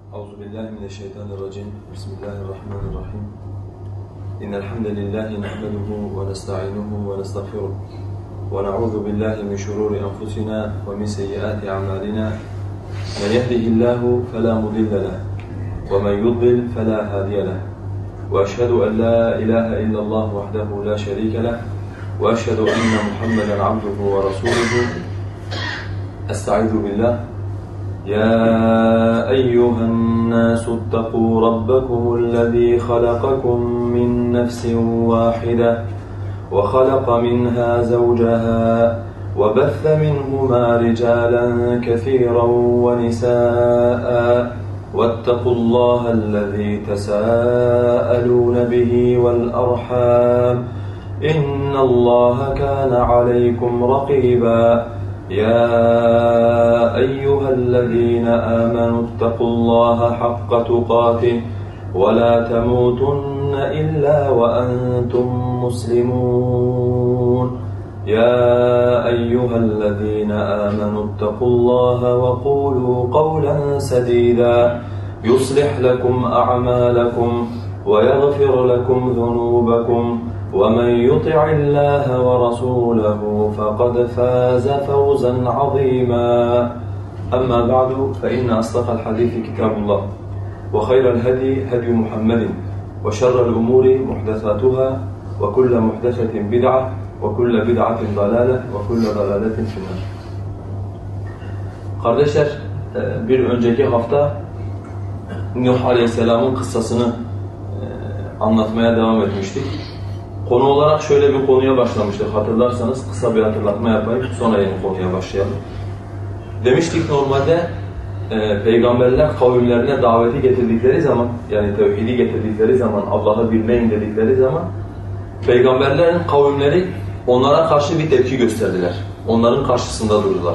Euzubillahimineşşeytanirracim. Bismillahirrahmanirrahim. İnnel hamdelellahi nahmeduhu ve nestaînuhu ve nestağfiruh. Ve na'ûzu billahi min şurûri enfusina ve min seyyiâti a'mâlina. Men yehdihillahu felâ mudille lehu ve men yudlil felâ hâdiye lehu. Ve eşhedü en lâ ilâhe illallah vahdehu lâ şerîke lehu ve eşhedü enne Muhammeden abduhu ve rasûluhu. Estaizu billah. يا أيها الناس اتقوا ربكم الذي خلقكم من نفس واحدة وخلق منها زوجها وبث منهما رجالا كثيرا ونساء واتقوا الله الذي تساءلون به والأرحام إن الله كان عليكم رقيبا يا أيها الذين آمنوا اتقوا الله حق تقاته ولا تموتن إلا وأنتم مسلمون يا أيها الذين آمنوا اتقوا الله وقولوا قولا سديدا يصلح لكم أعمالكم ويغفر لكم ذنوبكم ومن يطع الله ورسوله فقد فاز فوزا عظيما أما بعد فإن أصدق الحديث كتاب الله وخير الهدي هدي محمد وشر الأمور محدثاتها وكل محدثة بدعة وكل بدعة ضلالة وكل ضلالة في النار. Kardeşler, bir önceki hafta Nuh Aleyhisselam'ın kıssasını anlatmaya devam etmiştik. Konu olarak şöyle bir konuya başlamıştık. Hatırlarsanız kısa bir hatırlatma yapayım. Sonra yeni konuya başlayalım. Demiştik normalde peygamberler kavimlerine daveti getirdikleri zaman, yani tevhidi getirdikleri zaman, Allah'ı bilmeyin dedikleri zaman peygamberlerin kavimleri onlara karşı bir tepki gösterdiler. Onların karşısında durdular.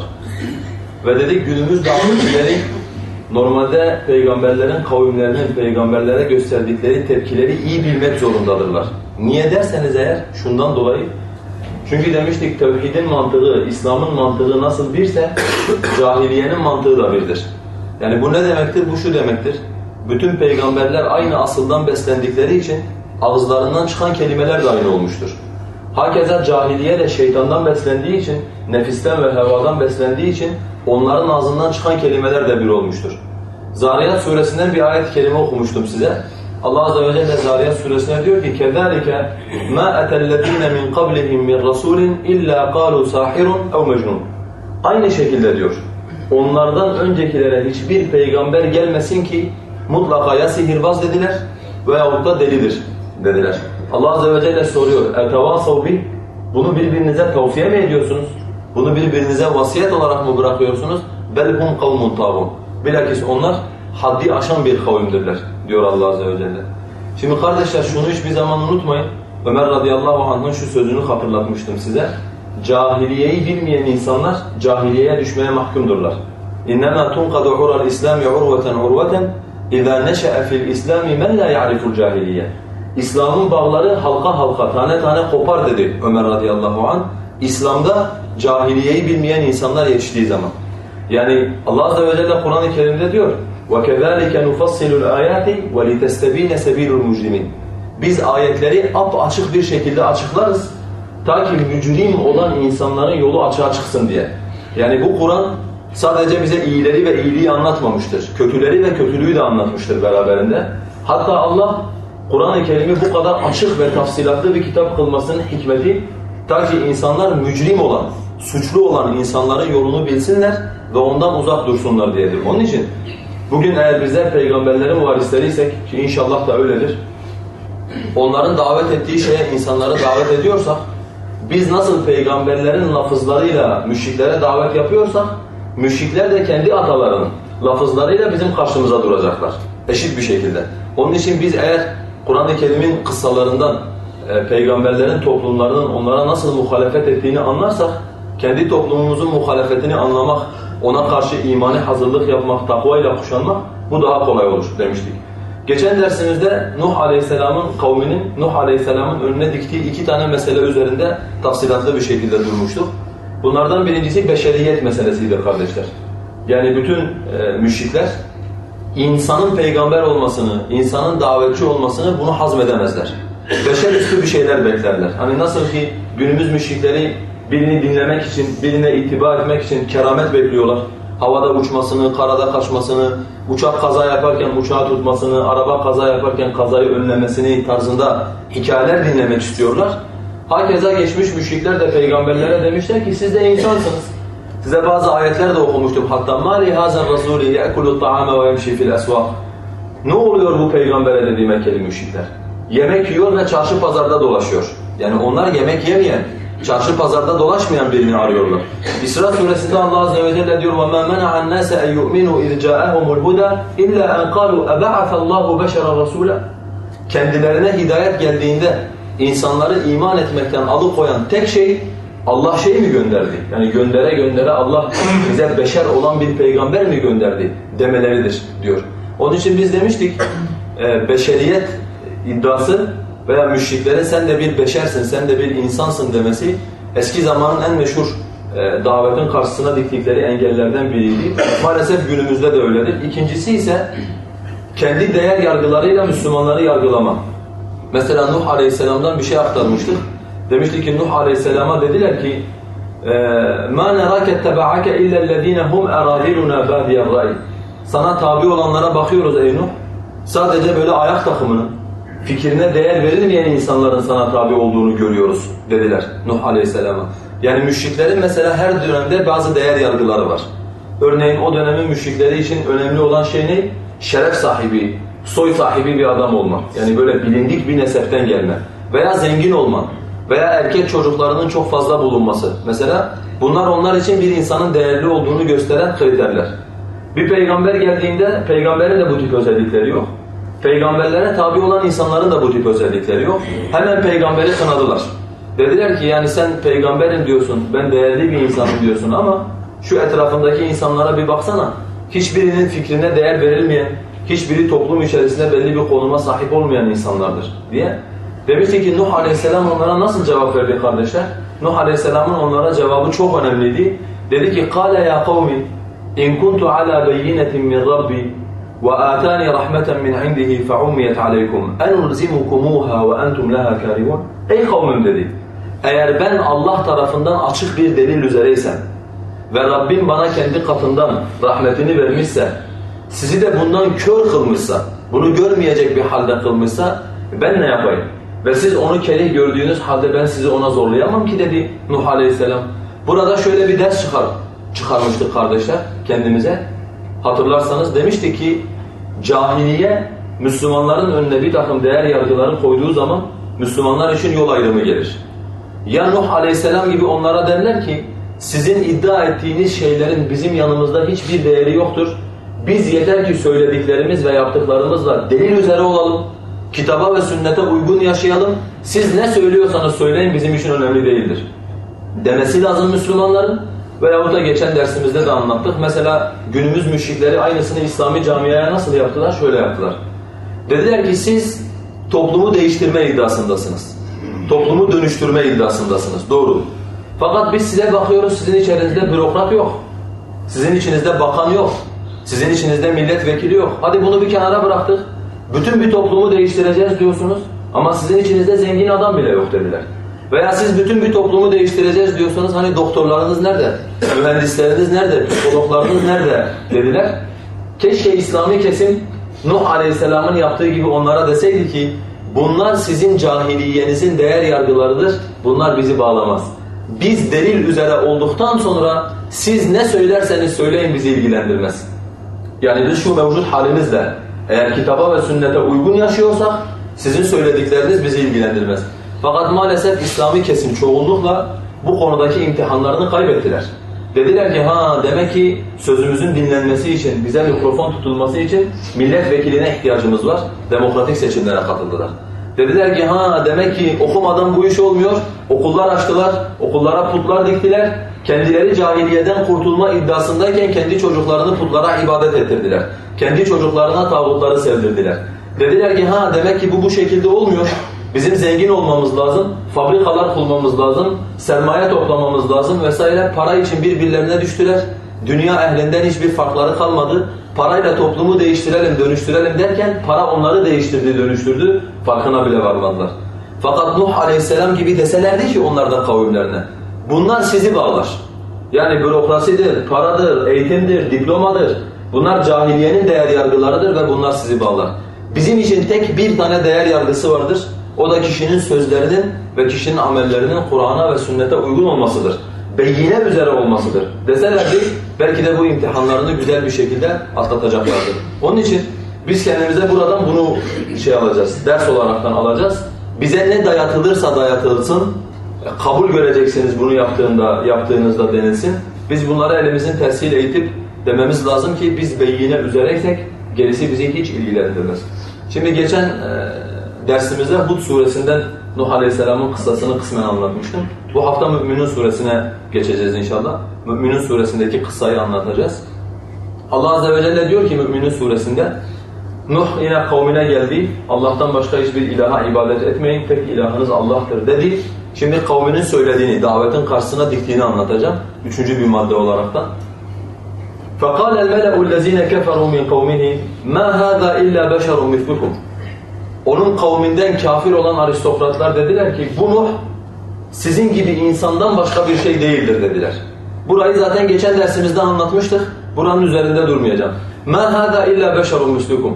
Ve dedik günümüz davetçileri normalde peygamberlerin kavimlerinin peygamberlere gösterdikleri tepkileri iyi bilmek zorundadırlar. Niye derseniz eğer şundan dolayı, çünkü demiştik tevhidin mantığı, İslam'ın mantığı nasıl birse cahiliyenin mantığı da birdir. Yani bu ne demektir? Bu şu demektir. Bütün peygamberler aynı asıldan beslendikleri için ağızlarından çıkan kelimeler de aynı olmuştur. Hakeza cahiliye de şeytandan beslendiği için, nefisten ve hevadan beslendiği için onların ağzından çıkan kelimeler de bir olmuştur. Zariyat suresinden bir ayet-i kerime okumuştum size. Allah Azze ve Celle Zariyat suresine diyor ki كَذَٰلِكَ مَا أَتَى الَّذ۪ينَ مِنْ قَبْلِهِمْ مِنْ رَسُولٍ إِلَّا قَالُوا سَاحِرٌ اَوْ مَجْنُونَ. Aynı şekilde diyor, onlardan öncekilere hiçbir peygamber gelmesin ki mutlaka ya sihirbaz dediler veyahut da delidir dediler. Allah Azze ve Celle soruyor, اَتَوَاصَوْ بِهِ. Bunu birbirinize tavsiye mi ediyorsunuz? Bunu birbirinize vasiyet olarak mı bırakıyorsunuz? بَلْ هُمْ قَوْمٌ طَاغُونَ. Bilakis onlar haddi aşan bir kavimdirler diyor Allah Azze ve Celle. Şimdi kardeşler şunu hiçbir zaman unutmayın. Ömer radıyallahu anh'ın şu sözünü hatırlatmıştım size. Cahiliyeyi bilmeyen insanlar cahiliyeye düşmeye mahkumdurlar. İnnemâ tunqadu ural İslâmi urveten urveten izâ neşe'e fil İslâmi men lâ ya'riful cahiliye. İslam'ın bağları halka halka, tane tane kopar dedi Ömer radıyallahu anh. İslam'da cahiliyeyi bilmeyen insanlar yetiştiği zaman. Yani Allah Azze ve Celle Kur'an-ı Kerim'de diyor وَكَذَٰلِكَ نُفَصِّلُ الْآيَاتِ وَلِتَسْتَب۪ينَ سَب۪يلُ الْمُجْرِمِينَ. Biz ayetleri açık bir şekilde açıklarız ta ki mücrim olan insanların yolu açığa çıksın diye. Yani bu Kur'an sadece bize iyileri ve iyiliği anlatmamıştır. Kötüleri ve kötülüğü de anlatmıştır beraberinde. Hatta Allah Kur'an-ı Kerim'i bu kadar açık ve tafsilatlı bir kitap kılmasının hikmeti ta ki insanlar mücrim olan, suçlu olan insanların yolunu bilsinler ve ondan uzak dursunlar diyedir. Onun için bugün eğer bizler peygamberlerin varisleriysek, ki inşallah da öyledir, onların davet ettiği şeye insanları davet ediyorsak, biz nasıl peygamberlerin lafızlarıyla müşriklere davet yapıyorsak, müşrikler de kendi atalarının lafızlarıyla bizim karşımıza duracaklar. Eşit bir şekilde. Onun için biz eğer Kur'an-ı Kerim'in kıssalarından, peygamberlerin toplumlarının onlara nasıl muhalefet ettiğini anlarsak, kendi toplumumuzun muhalefetini anlamak, ona karşı imani hazırlık yapmak, takvayla kuşanmak, bu daha kolay olur demiştik. Geçen dersimizde Nuh Aleyhisselam'ın kavminin, Nuh Aleyhisselam'ın önüne diktiği iki tane mesele üzerinde tafsilatlı bir şekilde durmuştuk. Bunlardan birincisi beşeriyet meselesiydi kardeşler. Yani bütün müşrikler insanın peygamber olmasını, insanın davetçi olmasını bunu hazmedemezler. Beşerüstü bir şeyler beklerler. Hani nasıl ki günümüz müşrikleri birini dinlemek için, birine itibar etmek için keramet bekliyorlar. Havada uçmasını, karada kaçmasını, uçak kaza yaparken uçağı tutmasını, araba kaza yaparken kazayı önlemesini tarzında hikayeler dinlemek istiyorlar. Hakeza geçmiş müşrikler de peygamberlere demişler ki siz de insansınız. Size bazı ayetler de okumuştum. Hatta مَا لِهَذَا الرَّسُولِ يَأْكُلُ الطَّعَامَ وَيَمْشِي فِي الْأَسْوَاقِ Ne oluyor bu peygambere dedi Mekkeli müşrikler. Yemek yiyor ve çarşı pazarda dolaşıyor. Yani onlar yemek yemeyen, çarşı pazarda dolaşmayan birini arıyorlar. İsra suresinde Allah Azze ve Celle diyor وَمَا مَنَعَ النَّاسَ اَنْ يُؤْمِنُوا اِذْ جَاءَهُمُ الْهُدَى اِلَّا اَنْ قَالُوا اَبَعَثَ اللّٰهُ بَشَرًا رَسُولًا Kendilerine hidayet geldiğinde insanları iman etmekten alıkoyan tek şey Allah şey mi gönderdi? Yani göndere Allah bize beşer olan bir peygamber mi gönderdi demeleridir diyor. Onun için biz demiştik beşeriyet iddiası veya müşriklerin sen de bir beşersin, sen de bir insansın demesi eski zamanın en meşhur davetin karşısına diktikleri engellerden biriydi. Maalesef günümüzde de öyledir. İkincisi ise kendi değer yargılarıyla Müslümanları yargılama. Mesela Nuh Aleyhisselam'dan bir şey aktarmıştık. Demişti ki Nuh Aleyhisselam'a dediler ki مَا نَرَاكَ اتَّبَعَكَ اِلَّا الَّذ۪ينَ هُمْ اَرَاذِلُنَا بَادِيَ الرَّأِيِ Sana tabi olanlara bakıyoruz ey Nuh. Sadece böyle ayak takımının, fikrine değer verilmeyen insanların sana tabi olduğunu görüyoruz dediler Nuh Aleyhisselam'a. Yani müşriklerin mesela her dönemde bazı değer yargıları var. Örneğin o dönemin müşrikleri için önemli olan şey ne? Şeref sahibi, soy sahibi bir adam olmak. Yani böyle bilindik bir nesepten gelme. Veya zengin olman. Veya erkek çocuklarının çok fazla bulunması. Mesela bunlar onlar için bir insanın değerli olduğunu gösteren kriterler. Bir peygamber geldiğinde peygamberin de bu tip özellikleri yok. Peygamberlere tabi olan insanların da bu tip özellikleri yok. Hemen peygamberi kınadılar. Dediler ki yani sen peygamberim diyorsun, ben değerli bir insanım diyorsun ama şu etrafındaki insanlara bir baksana. Hiçbirinin fikrine değer verilmeyen, hiçbiri toplum içerisinde belli bir konuma sahip olmayan insanlardır diye. Demişti ki Nuh Aleyhisselam onlara nasıl cevap verdi kardeşler? Nuh Aleyhisselam'ın onlara cevabı çok önemliydi. Dedi ki قَالَ يَا قَوْمِ اِنْ كُنْتُ عَلَى بَيِّنَةٍ مِنْ رَبِّي وَآتَانِي رَحْمَةً مِنْ عِنْدِهِ فَعُمِّيَتْ عَلَيْكُمْ اَنُلْزِمُكُمُوهَا وَاَنْتُمْ لَهَا كَارِهُونَ Ey kavmim dedi. Eğer ben Allah tarafından açık bir delil üzereysem ve Rabbim bana kendi katından rahmetini vermişse, sizi de bundan kör kılmışsa, bunu görmeyecek bir halde kılmışsa ben ne yapayım? Ve siz onu kerih gördüğünüz halde ben sizi ona zorlayamam ki dedi Nuh Aleyhisselam. Burada şöyle bir ders çıkarmıştık kardeşler kendimize. Hatırlarsanız demişti ki cahiliye Müslümanların önüne bir takım değer yargıları koyduğu zaman Müslümanlar için yol ayrımı gelir. Ya Nuh Aleyhisselam gibi onlara derler ki sizin iddia ettiğiniz şeylerin bizim yanımızda hiçbir değeri yoktur. Biz yeter ki söylediklerimiz ve yaptıklarımızla delil üzere olalım. Kitaba ve sünnete uygun yaşayalım. Siz ne söylüyorsanız söyleyin bizim için önemli değildir. Demesi lazım Müslümanların. Veyahut da geçen dersimizde de anlattık. Mesela günümüz müşrikleri aynısını İslami camiaya nasıl yaptılar? Şöyle yaptılar. Dediler ki siz toplumu değiştirme iddiasındasınız. Toplumu dönüştürme iddiasındasınız. Doğru. Fakat biz size bakıyoruz sizin içinizde bürokrat yok. Sizin içinizde bakan yok. Sizin içinizde milletvekili yok. Hadi bunu bir kenara bıraktık. Bütün bir toplumu değiştireceğiz diyorsunuz ama sizin içinizde zengin adam bile yok dediler. Veya siz bütün bir toplumu değiştireceğiz diyorsanız hani doktorlarınız nerede? Mühendisleriniz nerede? Psikologlarınız nerede? Dediler. Keşke İslami kesim Nuh Aleyhisselam'ın yaptığı gibi onlara deseydi ki bunlar sizin cahiliyenizin değer yargılarıdır. Bunlar bizi bağlamaz. Biz delil üzere olduktan sonra siz ne söylerseniz söyleyin bizi ilgilendirmez. Yani biz şu mevcut halimizle eğer kitaba ve sünnete uygun yaşıyorsak sizin söyledikleriniz bizi ilgilendirmez. Fakat maalesef İslami kesim çoğunlukla bu konudaki imtihanlarını kaybettiler. Dediler ki demek ki sözümüzün dinlenmesi için, bize mikrofon tutulması için milletvekiline ihtiyacımız var. Demokratik seçimlere katıldılar. Dediler ki demek ki okumadan bu iş olmuyor. Okullar açtılar, okullara putlar diktiler. Kendileri cahiliyeden kurtulma iddiasındayken kendi çocuklarını putlara ibadet ettirdiler. Kendi çocuklarına tağutları sevdirdiler. Dediler ki demek ki bu şekilde olmuyor. Bizim zengin olmamız lazım, fabrikalar kurmamız lazım, sermaye toplamamız lazım vesaire. Para için birbirlerine düştüler. Dünya ehlinden hiçbir farkları kalmadı. Parayla toplumu değiştirelim, dönüştürelim derken para onları değiştirdi, dönüştürdü. Farkına bile varmadılar. Fakat Nuh Aleyhisselam gibi deselerdi ki onlardan kavimlerine, bunlar sizi bağlar. Yani bürokrasidir, paradır, eğitimdir, diplomadır. Bunlar cahiliyenin değer yargılarıdır ve bunlar sizi bağlar. Bizim için tek bir tane değer yargısı vardır. O da kişinin sözlerinin ve kişinin amellerinin Kur'an'a ve sünnete uygun olmasıdır. Beyine üzere olmasıdır. Deselerdi belki de bu imtihanlarını güzel bir şekilde atlatacaklardır. Onun için biz kendimize buradan bunu alacağız, ders olaraktan alacağız. Bize ne dayatılırsa dayatılsın, kabul göreceksiniz bunu yaptığınızda denilsin. Biz bunları elimizin tersiyle eğitip dememiz lazım ki biz beyine üzereysek gerisi bizi hiç ilgilendirmez. Şimdi geçen dersimizde Hud suresinden Nuh Aleyhisselam'ın kıssasını kısmen anlatmıştım. Bu hafta Mü'minun suresine geçeceğiz inşallah. Mü'minun suresindeki kıssayı anlatacağız. Allah Azze ve Celle diyor ki Mü'minun suresinde, Nuh yine kavmine geldi, Allah'tan başka hiçbir ilaha ibadet etmeyin, tek ilahınız Allah'tır dedi. Şimdi kavminin söylediğini, davetin karşısına diktiğini anlatacağım. Üçüncü bir madde olaraktan. فَقَالَ الْمَلَأُ الَّذ۪ينَ كَفَرُوا مِنْ قَوْمِهِ مَا هَذَا اِلَّا بَشَرٌ مِثْلُكُمْ. Onun kavminden kafir olan aristokratlar dediler ki bu Nuh sizin gibi insandan başka bir şey değildir dediler. Burayı zaten geçen dersimizde anlatmıştık. Buranın üzerinde durmayacağım. مَا هَذَا اِلَّا بَشَرٌ مِثْلُكُمْ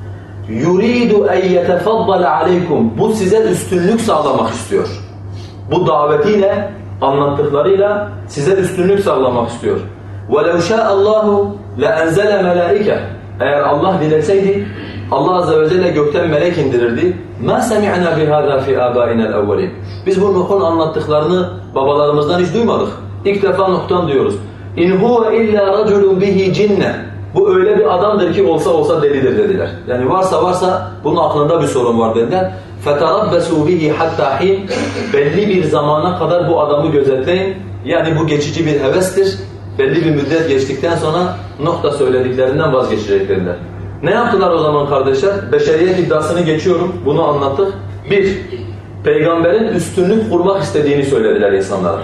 يُرِيدُ اَنْ يَتَفَضَّلَ عَلَيْكُمْ. Bu size üstünlük sağlamak istiyor. Bu davetiyle, anlattıklarıyla size üstünlük sağlamak istiyor. وَلَوْ شَاءَ اللّٰهُ لَاَنْزَلَ مَلَائِكَ. Eğer Allah dileseydi, Allah Azze ve Celle gökten melek indirirdi. مَا سَمِعْنَا بِهَذَا فِي آبَائِنَا الْاَوَّلِينَ. Biz bu Nuh'un anlattıklarını babalarımızdan hiç duymadık. İlk defa Nuh'tan diyoruz. اِنْ هُوَ اِلَّا رَجُلٌ بِهِ جِنَّةً. Bu öyle bir adamdır ki olsa delidir dediler. Yani varsa bunun aklında bir sorun var dediler. فَتَرَبَّسُوا بِهِ حَتَّى حِينَ. Belli bir zamana kadar bu adamı gözetleyin. Yani bu geçici bir hevestir. Belli bir müddet geçtikten sonra Nuh da söylediklerinden vazgeçecek dediler. Ne yaptılar o zaman kardeşler? Beşeriyet iddiasını geçiyorum. Bunu anlattık. 1. Peygamberin üstünlük kurmak istediğini söylediler insanlara.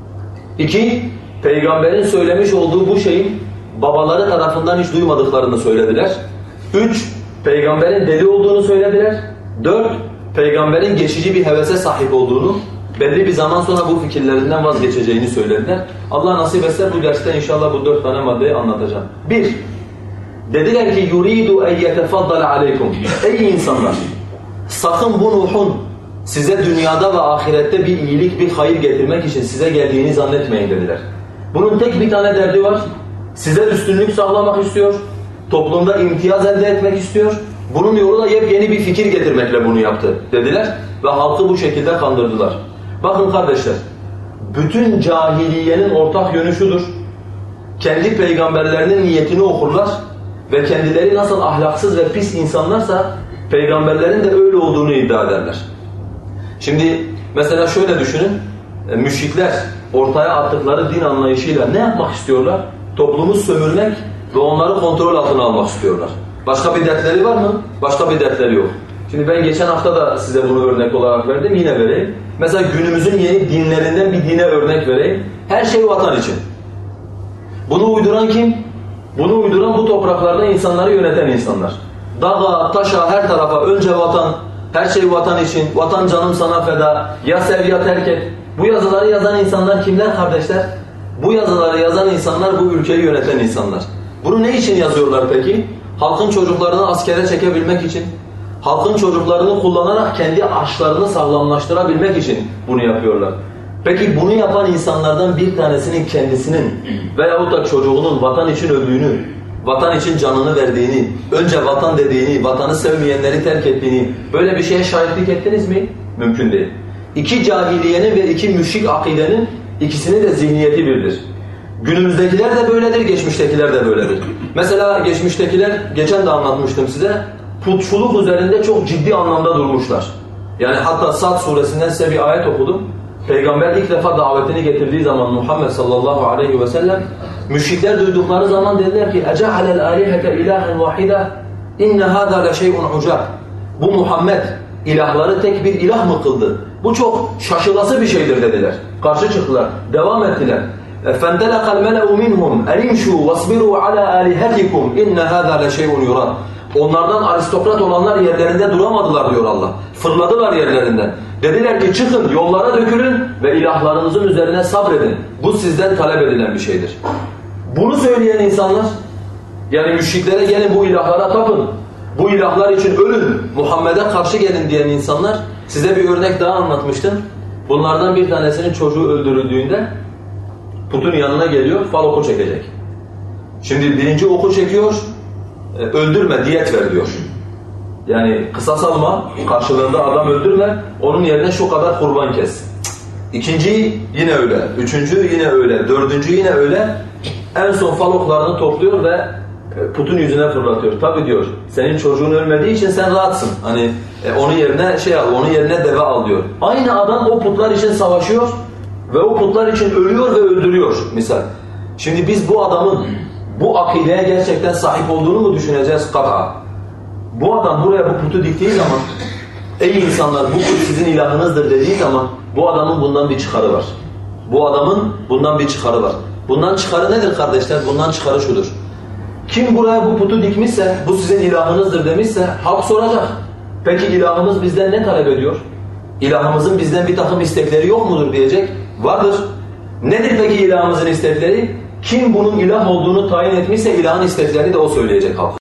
2. Peygamberin söylemiş olduğu bu şeyin babaları tarafından hiç duymadıklarını söylediler. 3. Peygamberin deli olduğunu söylediler. 4. Peygamberin geçici bir hevese sahip olduğunu, belli bir zaman sonra bu fikirlerinden vazgeçeceğini söylediler. Allah nasip etse bu derste inşallah bu 4 tane maddeyi anlatacağım. 1. Dediler ki يُرِيدُ اَنْ يَتَفَضَّلَ عَلَيْكُمْ. Ey insanlar! Sakın bu Nuh'un size dünyada ve ahirette bir iyilik, bir hayır getirmek için size geldiğini zannetmeyin dediler. Bunun tek bir tane derdi var. Size üstünlük sağlamak istiyor. Toplumda imtiyaz elde etmek istiyor. Bunun yolu da yepyeni bir fikir getirmekle bunu yaptı dediler. Ve halkı bu şekilde kandırdılar. Bakın kardeşler, bütün cahiliyenin ortak yönü şudur. Kendi peygamberlerinin niyetini okurlar ve kendileri nasıl ahlaksız ve pis insanlarsa peygamberlerin de öyle olduğunu iddia ederler. Şimdi mesela şöyle düşünün, müşrikler ortaya attıkları din anlayışıyla ne yapmak istiyorlar? Toplumu sömürmek ve onları kontrol altına almak istiyorlar. Başka bir dertleri var mı? Başka bir dertleri yok. Şimdi ben geçen hafta da size bunu örnek olarak verdim, yine vereyim. Mesela günümüzün yeni dinlerinden bir dine örnek vereyim. Her şey vatan için. Bunu uyduran kim? Bunu uyduran bu topraklarda insanları yöneten insanlar. Dağa, taşa, her tarafa önce vatan, her şey vatan için, vatan canım sana feda, ya sev ya terk et. Bu yazıları yazan insanlar kimler kardeşler? Bu yazıları yazan insanlar bu ülkeyi yöneten insanlar. Bunu ne için yazıyorlar peki? Halkın çocuklarını askere çekebilmek için, halkın çocuklarını kullanarak kendi aşklarını sağlamlaştırabilmek için bunu yapıyorlar. Peki bunu yapan insanlardan bir tanesinin kendisinin veyahut da çocuğunun vatan için öldüğünü, vatan için canını verdiğini, önce vatan dediğini, vatanı sevmeyenleri terk ettiğini, böyle bir şeye şahitlik ettiniz mi? Mümkün değil. İki cahiliyenin ve iki müşrik akidenin ikisinin de zihniyeti birdir. Günümüzdekiler de böyledir, geçmiştekiler de böyledir. Mesela geçmiştekiler, geçen de anlatmıştım size, putçuluk üzerinde çok ciddi anlamda durmuşlar. Yani hatta Sad suresinden size bir ayet okudum. Peygamber ilk defa davetini getirdiği zaman Muhammed sallallahu aleyhi ve sellem, müşrikler duydukları zaman dediler ki اَجَعَلَ الْآلِهَةَ اِلَٰهًا وَاحِدًا اِنَّ هَذَا لَشَيْءٌ عُجَابٌ. Bu Muhammed ilahları tek bir ilah mı kıldı? Bu çok şaşılası bir şeydir dediler. Karşı çıktılar, devam ettiler. فَانْتَلَقَ الْمَلَأُ مِنْهُمْ اَنِمْشُوا وَاصْبِرُوا عَلَى آلِهَتِكُمْ اِنَّ هَذَا لَشَيْءٌ يُرَادٌ. Onlardan aristokrat olanlar yerlerinde duramadılar diyor Allah. Fırladılar yerlerinden. Dediler ki çıkın yollara dökülün ve ilahlarınızın üzerine sabredin. Bu sizden talep edilen bir şeydir. Bunu söyleyen insanlar, yani müşriklere gelin bu ilahlara tapın, bu ilahlar için ölün, Muhammed'e karşı gelin diyen insanlar, size bir örnek daha anlatmıştım. Bunlardan bir tanesinin çocuğu öldürüldüğünde putun yanına geliyor, fal oku çekecek. Şimdi birinci oku çekiyor, öldürme, diyet ver diyor. Yani kısas alma, karşılığında adam öldürme, onun yerine şu kadar kurban kes. İkinciyi yine öyle, üçüncü yine öyle, dördüncü yine öyle. En son fal oklarını topluyor ve putun yüzüne fırlatıyor. Tabii diyor, senin çocuğun ölmediği için sen rahatsın. Hani onun yerine onun yerine deve al diyor. Aynı adam o putlar için savaşıyor ve o putlar için ölüyor ve öldürüyor misal. Şimdi biz bu adamın bu akideye gerçekten sahip olduğunu mu düşüneceğiz? Kat'a. Bu adam buraya bu putu diktiği zaman, ey insanlar bu put sizin ilahınızdır dediği zaman bu adamın bundan bir çıkarı var. Bu adamın bundan bir çıkarı var. Bundan çıkarı nedir kardeşler? Bundan çıkarı şudur. Kim buraya bu putu dikmişse, bu sizin ilahınızdır demişse halk soracak. Peki ilahımız bizden ne talep ediyor? İlahımızın bizden bir takım istekleri yok mudur diyecek. Vardır. Nedir peki ilahımızın istekleri? Kim bunun ilah olduğunu tayin etmişse ilahın isteklerini de o söyleyecek halk.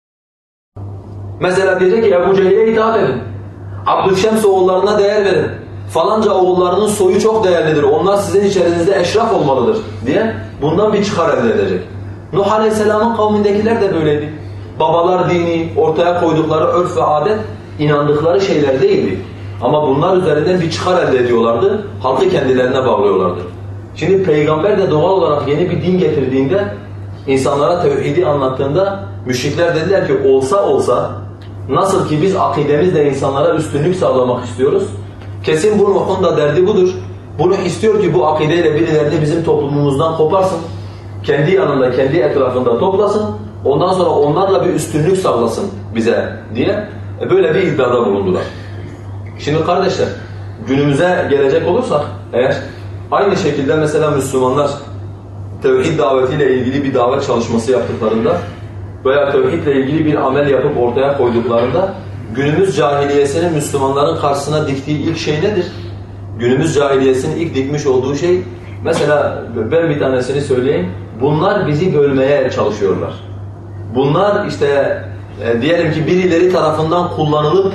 Mesela diyecek ki Ebu Cehil'e itaat edin. Abdülşems oğullarına değer verin. Falanca oğullarının soyu çok değerlidir. Onlar sizin içerinizde eşraf olmalıdır diye bundan bir çıkar elde edecek. Nuh Aleyhisselam'ın kavmindekiler de böyleydi. Babalar dini, ortaya koydukları örf ve adet inandıkları şeyler değildi. Ama bunlar üzerinden bir çıkar elde ediyorlardı. Halkı kendilerine bağlıyorlardı. Şimdi peygamber de doğal olarak yeni bir din getirdiğinde, insanlara tevhidi anlattığında müşrikler dediler ki olsa nasıl ki biz akidemizle insanlara üstünlük sağlamak istiyoruz. Kesin bu Nuh'un da derdi budur. Bunu istiyor ki bu akideyle birilerini bizim toplumumuzdan koparsın. Kendi yanında, kendi etrafında toplasın. Ondan sonra onlarla bir üstünlük sağlasın bize diye böyle bir iddiada bulundular. Şimdi kardeşler, günümüze gelecek olursak eğer aynı şekilde mesela Müslümanlar tevhid davetiyle ilgili bir davet çalışması yaptıklarında veya tevhidle ilgili bir amel yapıp ortaya koyduklarında günümüz cahiliyesinin Müslümanların karşısına diktiği ilk şey nedir? Günümüz cahiliyesinin ilk dikmiş olduğu şey, mesela ben bir tanesini söyleyeyim, bunlar bizi bölmeye çalışıyorlar. Bunlar işte diyelim ki birileri tarafından kullanılıp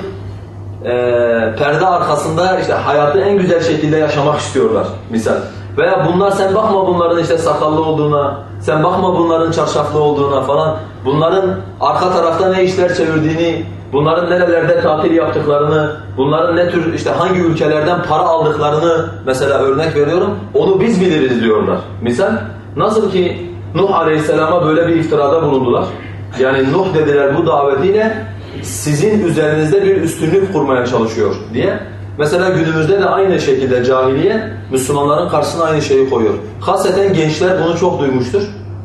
perde arkasında işte hayatı en güzel şekilde yaşamak istiyorlar misal. Veya bunlar sen bakma bunların işte sakallı olduğuna, sen bakma bunların çarşaflı olduğuna falan, bunların arka tarafta ne işler çevirdiğini, bunların nerelerde tatil yaptıklarını, bunların ne tür işte hangi ülkelerden para aldıklarını mesela örnek veriyorum, onu biz biliriz diyorlar. Misal nasıl ki Nuh Aleyhisselam'a böyle bir iftirada bulundular. Yani Nuh dediler bu davetiyle sizin üzerinizde bir üstünlük kurmaya çalışıyor diye. Mesela günümüzde de aynı şekilde cahiliye Müslümanların karşısına aynı şeyi koyuyor. Hasreten gençler bunu çok duymuştur.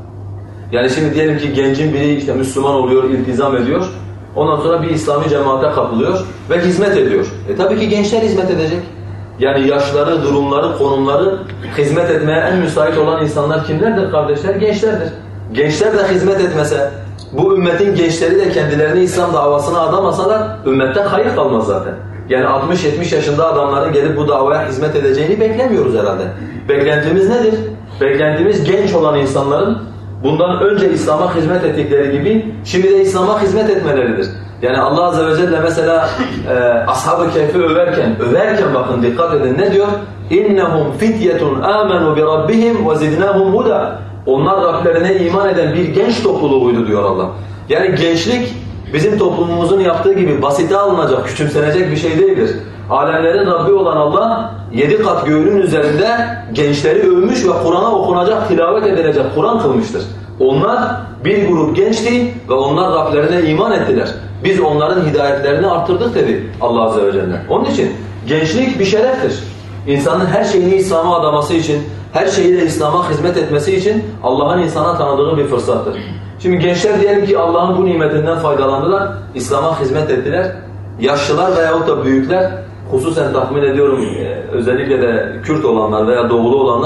Yani şimdi diyelim ki gencin biri işte Müslüman oluyor, iltizam ediyor. Ondan sonra bir İslami cemaate katılıyor ve hizmet ediyor. Tabii ki gençler hizmet edecek. Yani yaşları, durumları, konumları hizmet etmeye en müsait olan insanlar kimlerdir kardeşler? Gençlerdir. Gençler de hizmet etmese, bu ümmetin gençleri de kendilerini İslam davasına adamasalar ümmetten hayır kalmaz zaten. Yani 60-70 yaşında adamların gelip bu davaya hizmet edeceğini beklemiyoruz herhalde. Beklentimiz nedir? Beklentimiz genç olan insanların bundan önce İslam'a hizmet ettikleri gibi şimdi de İslam'a hizmet etmeleridir. Yani Allah Azze ve Celle mesela Ashab-ı Kehf'i överken bakın dikkat edin ne diyor? İnnehum fityetun amenu bi rabbihim ve zidnahum huda. Onlar Rablerine iman eden bir genç topluluğuydu diyor Allah. Yani gençlik bizim toplumumuzun yaptığı gibi basite alınacak, küçümsenecek bir şey değildir. Alemlerin Rabbi olan Allah 7 kat göğünün üzerinde gençleri övmüş ve Kur'an'a okunacak, tilavet edilecek Kur'an kılmıştır. Onlar bir grup gençti ve onlar Rablerine iman ettiler. Biz onların hidayetlerini artırdık dedi Allah Azze ve Celle. Onun için gençlik bir şereftir. İnsanın her şeyini İslam'a adaması için, her şeyiyle İslam'a hizmet etmesi için Allah'ın insana tanıdığı bir fırsattır. Şimdi gençler diyelim ki Allah'ın bu nimetinden faydalandılar, İslam'a hizmet ettiler. Yaşlılar veyahut da büyükler, hususen tahmin ediyorum özellikle de Kürt olanlar veya doğulu olanlar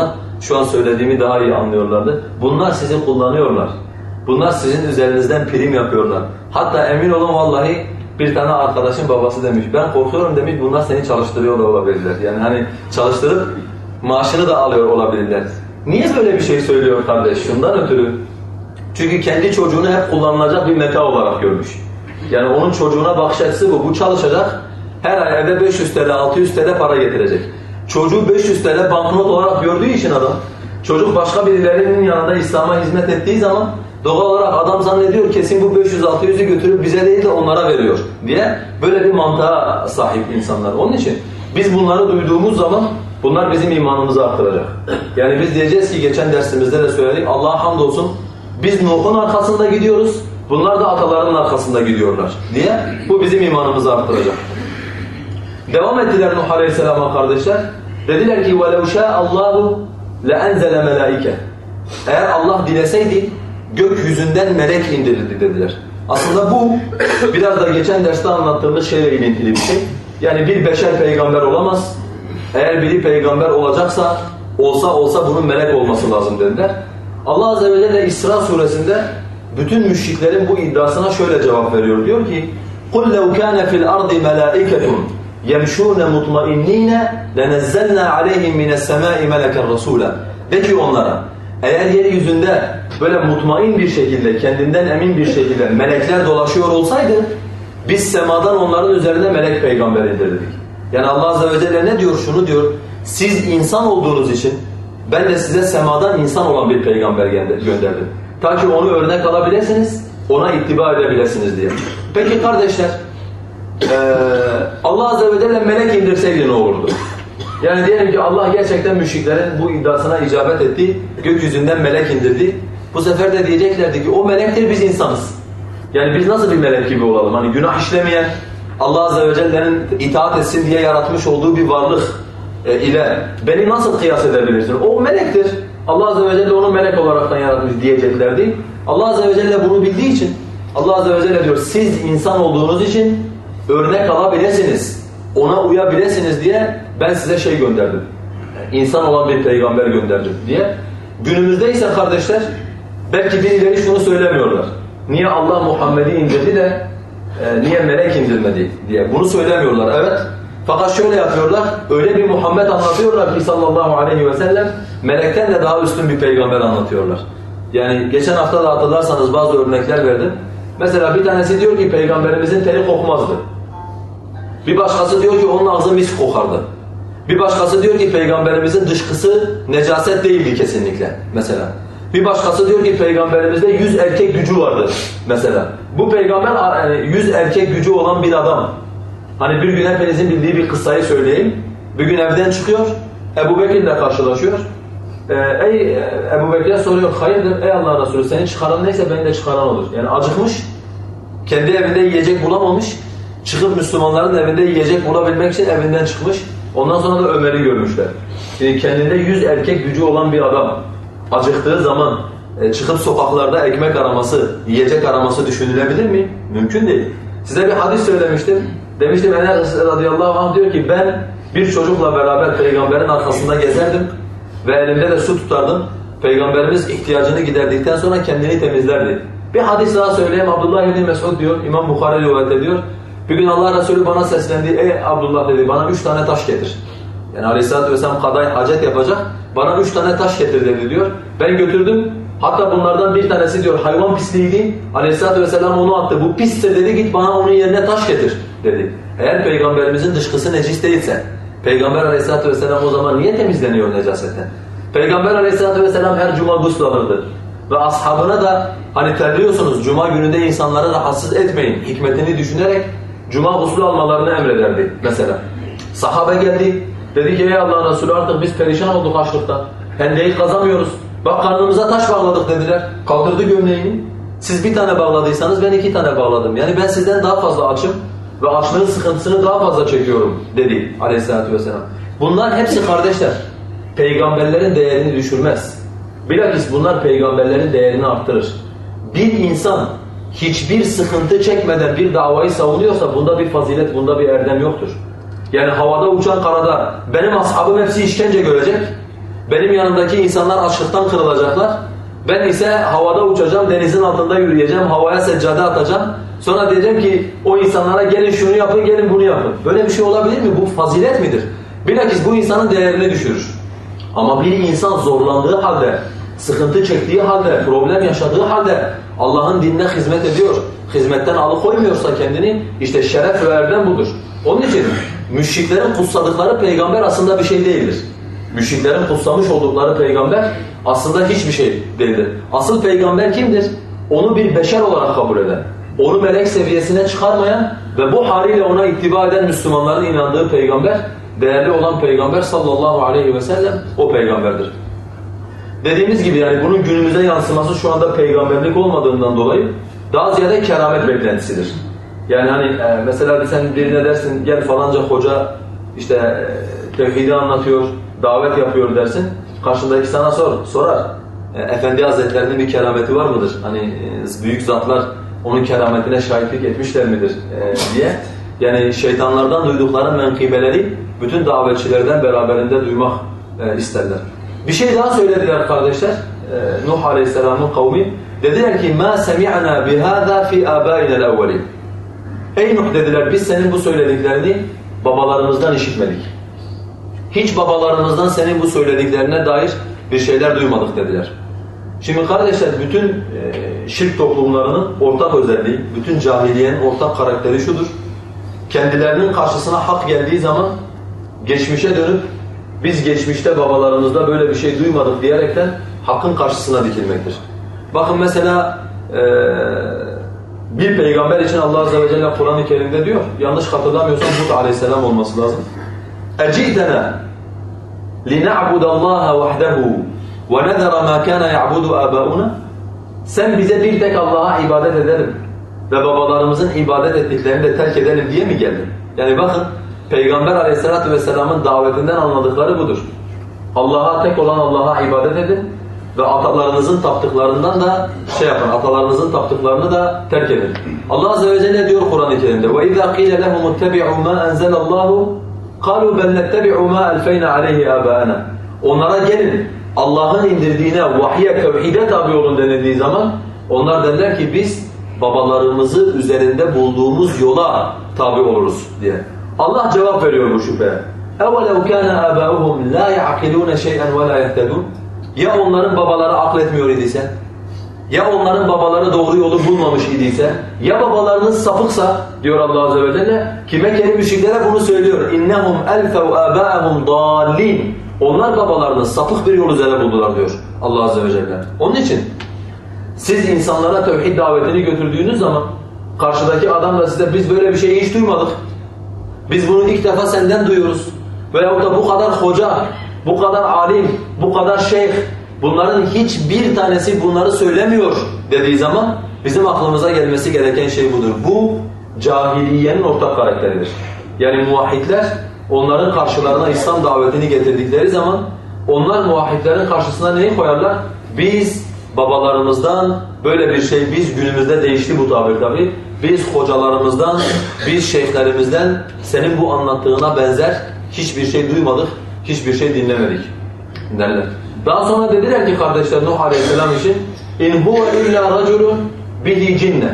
şu an söylediğimi daha iyi anlıyorlardı. Bunlar sizi kullanıyorlar. Bunlar sizin üzerinizden prim yapıyorlar. Hatta emin olun vallahi bir tane arkadaşın babası demiş, ben korkuyorum demiş, bunlar seni çalıştırıyor olabilirler. Yani hani çalıştırıp maaşını da alıyor olabilirler. Niye böyle bir şey söylüyor kardeş? Şundan ötürü. Çünkü kendi çocuğunu hep kullanılacak bir meta olarak görmüş. Yani onun çocuğuna bakış açısı bu. Bu çalışacak, her ay eve 500 TL, 600 TL para getirecek. Çocuğu 500 TL banknot olarak gördüğü için adam, çocuk başka birilerinin yanında İslam'a hizmet ettiği zaman doğal olarak adam zannediyor kesin bu 500-600'ü götürüp bize değil de onlara veriyor diye böyle bir mantığa sahip insanlar. Onun için biz bunları duyduğumuz zaman bunlar bizim imanımızı arttıracak. Yani biz diyeceğiz ki geçen dersimizde de söyledik, Allah'a hamdolsun biz Nuh'un arkasında gidiyoruz, bunlar da atalarının arkasında gidiyorlar diye bu bizim imanımızı arttıracak. Devam ettiler Nuh Aleyhisselam'a kardeşler. Dediler ki وَلَوْ شَاءَ اللّٰهُ لَاَنْزَلَ مَلَائِكَ. Eğer Allah dileseydi gökyüzünden melek indirirdi dediler. Aslında bu biraz da geçen derste anlattığımız şeyle ilintili bir şey. Yani bir beşer peygamber olamaz. Eğer biri peygamber olacaksa olsa bunun melek olması lazım dediler. Allah Azze ve Celle İsra suresinde bütün müşriklerin bu iddiasına şöyle cevap veriyor. Diyor ki قُلْ لَوْ كَانَ فِي الْأَرْضِ مَلَائِكَةٌ يَمْشُونَ مُطْمَئِنِّينَ لَنَزَّلْنَا عَلَيْهِمْ مِنَ السَّمَاءِ مَلَكًا رَسُولًا. De ki onlara, eğer yeryüzünde böyle mutmain bir şekilde, kendinden emin bir şekilde melekler dolaşıyor olsaydı, biz semadan onların üzerine melek peygamber indirdik. Yani Allah Azze ve Celle ne diyor? Şunu diyor, siz insan olduğunuz için ben de size semadan insan olan bir peygamber gönderdim. Ta ki onu örnek alabilirsiniz, ona ittiba edebilirsiniz diye. Peki kardeşler, Allah Azze ve Celle melek indirseydi ne olurdu? Yani diyelim ki Allah gerçekten müşriklerin bu iddiasına icabet etti, gökyüzünden melek indirdi. Bu sefer de diyeceklerdi ki o melektir, biz insanız. Yani biz nasıl bir melek gibi olalım? Hani günah işlemeyen, Allah Azze ve Celle'nin itaat etsin diye yaratmış olduğu bir varlık ile beni nasıl kıyas edebilirsin? O melektir. Allah Azze ve Celle onu melek olaraktan yaratmış diyeceklerdi. Allah Azze ve Celle bunu bildiği için Allah Azze ve Celle diyor siz insan olduğunuz için örnek alabilirsiniz, ona uyabilirsiniz diye ben size şey gönderdim. İnsan olan bir peygamber gönderdim diye. Günümüzde ise kardeşler belki birileri şunu söylemiyorlar. Niye Allah Muhammed'i indirdi de niye melek indirmedi diye. Bunu söylemiyorlar evet. Fakat şöyle yapıyorlar. Öyle bir Muhammed anlatıyorlar ki sallallahu aleyhi ve sellem melekten de daha üstün bir peygamber anlatıyorlar. Yani geçen hafta da hatırlarsanız bazı örnekler verdim. Mesela bir tanesi diyor ki peygamberimizin teri kokmazdı. Bir başkası diyor ki onun ağzı mis kokardı. Bir başkası diyor ki peygamberimizin dışkısı necaset değildi kesinlikle mesela. Bir başkası diyor ki peygamberimizde 100 erkek gücü vardı mesela. Bu peygamber yani 100 erkek gücü olan bir adam. Hani bir gün hepinizin bildiği bir kıssayı söyleyeyim. Bir gün evden çıkıyor, Ebu Bekir'le karşılaşıyor. Ebu Bekir'e soruyor, hayırdır ey Allah'ın Resulü senin çıkaran neyse beni de çıkaran olur. Yani acıkmış, kendi evinde yiyecek bulamamış, çıkıp Müslümanların evinde yiyecek bulabilmek için evinden çıkmış. Ondan sonra da Ömer'i görmüşler. Yani kendinde 100 erkek gücü olan bir adam acıktığı zaman çıkıp sokaklarda ekmek araması, yiyecek araması düşünülebilir mi? Mümkün değil. Size bir hadis söylemiştim. Demiştim Enes radıyallahu anh diyor ki ben bir çocukla beraber peygamberin arkasında gezerdim ve elimde de su tutardım. Peygamberimiz ihtiyacını giderdikten sonra kendini temizlerdi. Bir hadis daha söyleyeyim. Abdullah ibn Mesud diyor, İmam Bukhari rivayet ediyor. Bir gün Allah Resulü bana seslendi. Ey Abdullah dedi bana 3 tane taş getir. Yani Aleyhisselatü Vesselam kadayı hacet yapacak. Bana 3 tane taş getir dedi diyor. Ben götürdüm. Hatta bunlardan bir tanesi diyor hayvan pisliğiydi. Aleyhisselatü Vesselam onu attı. Bu pistir dedi git bana onun yerine taş getir dedi. Eğer peygamberimizin dışkısı necis değilse Peygamber Aleyhisselatü Vesselam o zaman niye temizleniyor necasetten? Peygamber Aleyhisselatü Vesselam her cuma gusül alırdı. Ve ashabına da hani terliyorsunuz cuma gününde insanları rahatsız etmeyin hikmetini düşünerek cuma gusül almalarını emrederdi mesela. Sahabe geldi dedi ki ey Allah'ın Resulü artık biz perişan olduk açlıktan. Hendeyi kazamıyoruz. Bak karnımıza taş bağladık dediler. Kaldırdı gömleğini. Siz bir tane bağladıysanız ben 2 tane bağladım. Yani ben sizden daha fazla açım ve açlığın sıkıntısını daha fazla çekiyorum dedi Aleyhisselatü Vesselam. Bunlar hepsi kardeşler. Peygamberlerin değerini düşürmez. Bilakis bunlar peygamberlerin değerini arttırır. Bir insan hiçbir sıkıntı çekmeden bir davayı savunuyorsa bunda bir fazilet, bunda bir erdem yoktur. Yani havada uçan karada benim ashabım hepsi işkence görecek. Benim yanımdaki insanlar açlıktan kırılacaklar. Ben ise havada uçacağım, denizin altında yürüyeceğim, havaya seccade atacağım. Sonra diyeceğim ki o insanlara gelin şunu yapın, gelin bunu yapın. Böyle bir şey olabilir mi? Bu fazilet midir? Bilakis bu insanın değerini düşürür. Ama bir insan zorlandığı halde, sıkıntı çektiği halde, problem yaşadığı halde Allah'ın dinine hizmet ediyor, hizmetten alıkoymuyorsa kendini, işte şeref ve erdem budur. Onun için müşriklerin kutsadıkları peygamber aslında bir şey değildir. Müşriklerin kutsamış oldukları peygamber aslında hiçbir şey değildir. Asıl peygamber kimdir? Onu bir beşer olarak kabul eden, onu melek seviyesine çıkarmayan ve bu haliyle ona ittiba eden Müslümanların inandığı peygamber, değerli olan peygamber sallallahu aleyhi ve sellem o peygamberdir. Dediğimiz gibi yani bunun günümüze yansıması şu anda peygamberlik olmadığından dolayı daha ziyade keramet beklentisidir. Yani hani mesela sen birine dersin gel falanca hoca işte tevhidi anlatıyor, davet yapıyor dersin. Karşındaki sana sorar. Efendi Hazretlerinin bir kerameti var mıdır? Hani büyük zatlar onun kerametine şahitlik etmişler midir diye. Yani şeytanlardan duydukları menkıbeleri bütün davetçilerden beraberinde duymak isterler. Bir şey daha söylediler kardeşler. Nuh Aleyhisselam'ın kavmi. Dediler ki مَا سَمِعَنَا بِهَذَا فِي آبَائِنَا الْاَوَّلِينَ Ey Nuh dediler biz senin bu söylediklerini babalarımızdan işitmedik. Hiç babalarımızdan senin bu söylediklerine dair bir şeyler duymadık dediler. Şimdi kardeşler bütün şirk toplumlarının ortak özelliği, bütün cahiliyenin ortak karakteri şudur. Kendilerinin karşısına hak geldiği zaman geçmişe dönüp biz geçmişte babalarımızda böyle bir şey duymadık diyerekten hakkın karşısına dikilmektir. Bakın mesela bir peygamber için Allah Azze ve Celle Kur'an-ı Kerim'de diyor, yanlış hatırlamıyorsam Hud Aleyhisselam olması lazım. اَجِئْتَنَا لِنَعْبُدَ اللّٰهَ وَحْدَهُ وَنَذَرَ مَا كَانَ يَعْبُدُ آبَاؤُنَا Sen bize bir tek Allah'a ibadet edelim ve babalarımızın ibadet ettiklerini de terk edelim diye mi geldin? Yani bakın Peygamber Aleyhisselatü Vesselam'ın davetinden anladıkları budur. Allah'a tek olan Allah'a ibadet edin ve atalarınızın taptıklarından da yapın, atalarınızın taptıklarını da terk edin. Allah Azze ve Celle diyor Kur'an-ı Kerim'de وَاِذَا قِيلَ لَهُمُ اتَّبِعُوا مَا أَنْزَلَ اللّٰهُ قَالُوا بَلْ نَتَّبِعُ مَا أَلْفَيْنَا عَلَيْهِ آبَاءَنَا Onlara gelin, Allah'ın indirdiğine, vahye, tevhide tabi olun denildiği zaman onlar derler ki biz babalarımızı üzerinde bulduğumuz yola tabi oluruz diye. Allah cevap veriyor bu şüpheye. اَوَلَوْ كَانَ آبَاؤُهُمْ لَا يَعْقِلُونَ شَيْئًا وَلَا يَهْتَدُونَ Ya onların babaları akletmiyor idiyse, ya onların babaları doğru yolu bulmamış idiyse, ya babalarınız sapıksa diyor Allah Azze ve Celle ki Mekkeli müşriklere bunu söylüyor. اِنَّهُمْ أَلْفَوْا آبَاءَهُمْ ضَالِّينَ Onlar babalarını sapık bir yol üzere buldular diyor Allah Azze ve Celle. Onun için siz insanlara tevhid davetini götürdüğünüz zaman karşıdaki adam da size biz böyle bir şeyi hiç duymadık. Biz bunu ilk defa senden duyuyoruz. Veyahut da bu kadar hoca, bu kadar alim, bu kadar şeyh, bunların hiçbir tanesi bunları söylemiyor dediği zaman bizim aklımıza gelmesi gereken şey budur. Bu cahiliyenin ortak karakteridir. Yani muvahhidler onların karşılarına İslam davetini getirdikleri zaman onlar muvahhidlerin karşısına neyi koyarlar? Biz babalarımızdan böyle bir şey, biz günümüzde değişti bu tabir tabii. Biz hocalarımızdan, biz şeyhlerimizden senin bu anlattığına benzer hiçbir şey duymadık, hiçbir şey dinlemedik derler. Daha sonra dediler ki kardeşler Nuh Aleyhisselam için اِنْ هُوَ اِلَّا رَجُلٌ بِهِ cinne.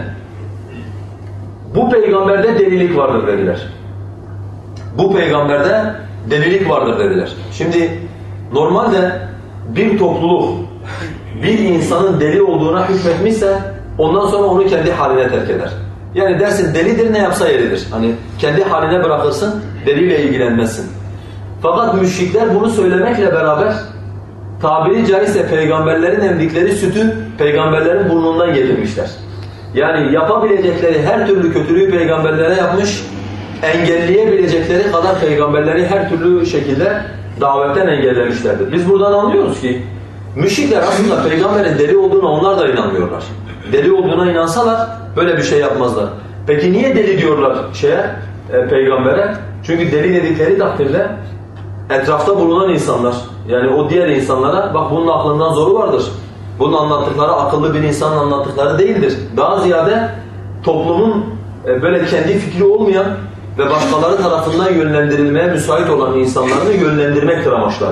Bu peygamberde delilik vardır dediler. Bu peygamberde delilik vardır dediler. Şimdi normalde bir topluluk bir insanın deli olduğuna hükmetmişse ondan sonra onu kendi haline terk eder. Yani dersin delidir ne yapsa yeridir. Hani kendi haline bırakırsın, deliyle ilgilenmezsin. Fakat müşrikler bunu söylemekle beraber tabiri caizse peygamberlerin emdikleri sütü peygamberlerin burnundan getirmişler. Yani yapabilecekleri her türlü kötülüğü peygamberlere yapmış, engelleyebilecekleri kadar peygamberleri her türlü şekilde davetten engellemişlerdir. Biz buradan anlıyoruz ki müşrikler aslında peygamberin deli olduğuna onlar da inanmıyorlar. Deli olduğuna inansalar böyle bir şey yapmazlar. Peki niye deli diyorlar peygambere? Çünkü deli dedikleri takdirde etrafta bulunan insanlar, yani o diğer insanlara bak bunun aklından zoru vardır. Bunun anlattıkları akıllı bir insanın anlattıkları değildir. Daha ziyade toplumun böyle kendi fikri olmayan ve başkaları tarafından yönlendirilmeye müsait olan insanlarını yönlendirmektir amaçları.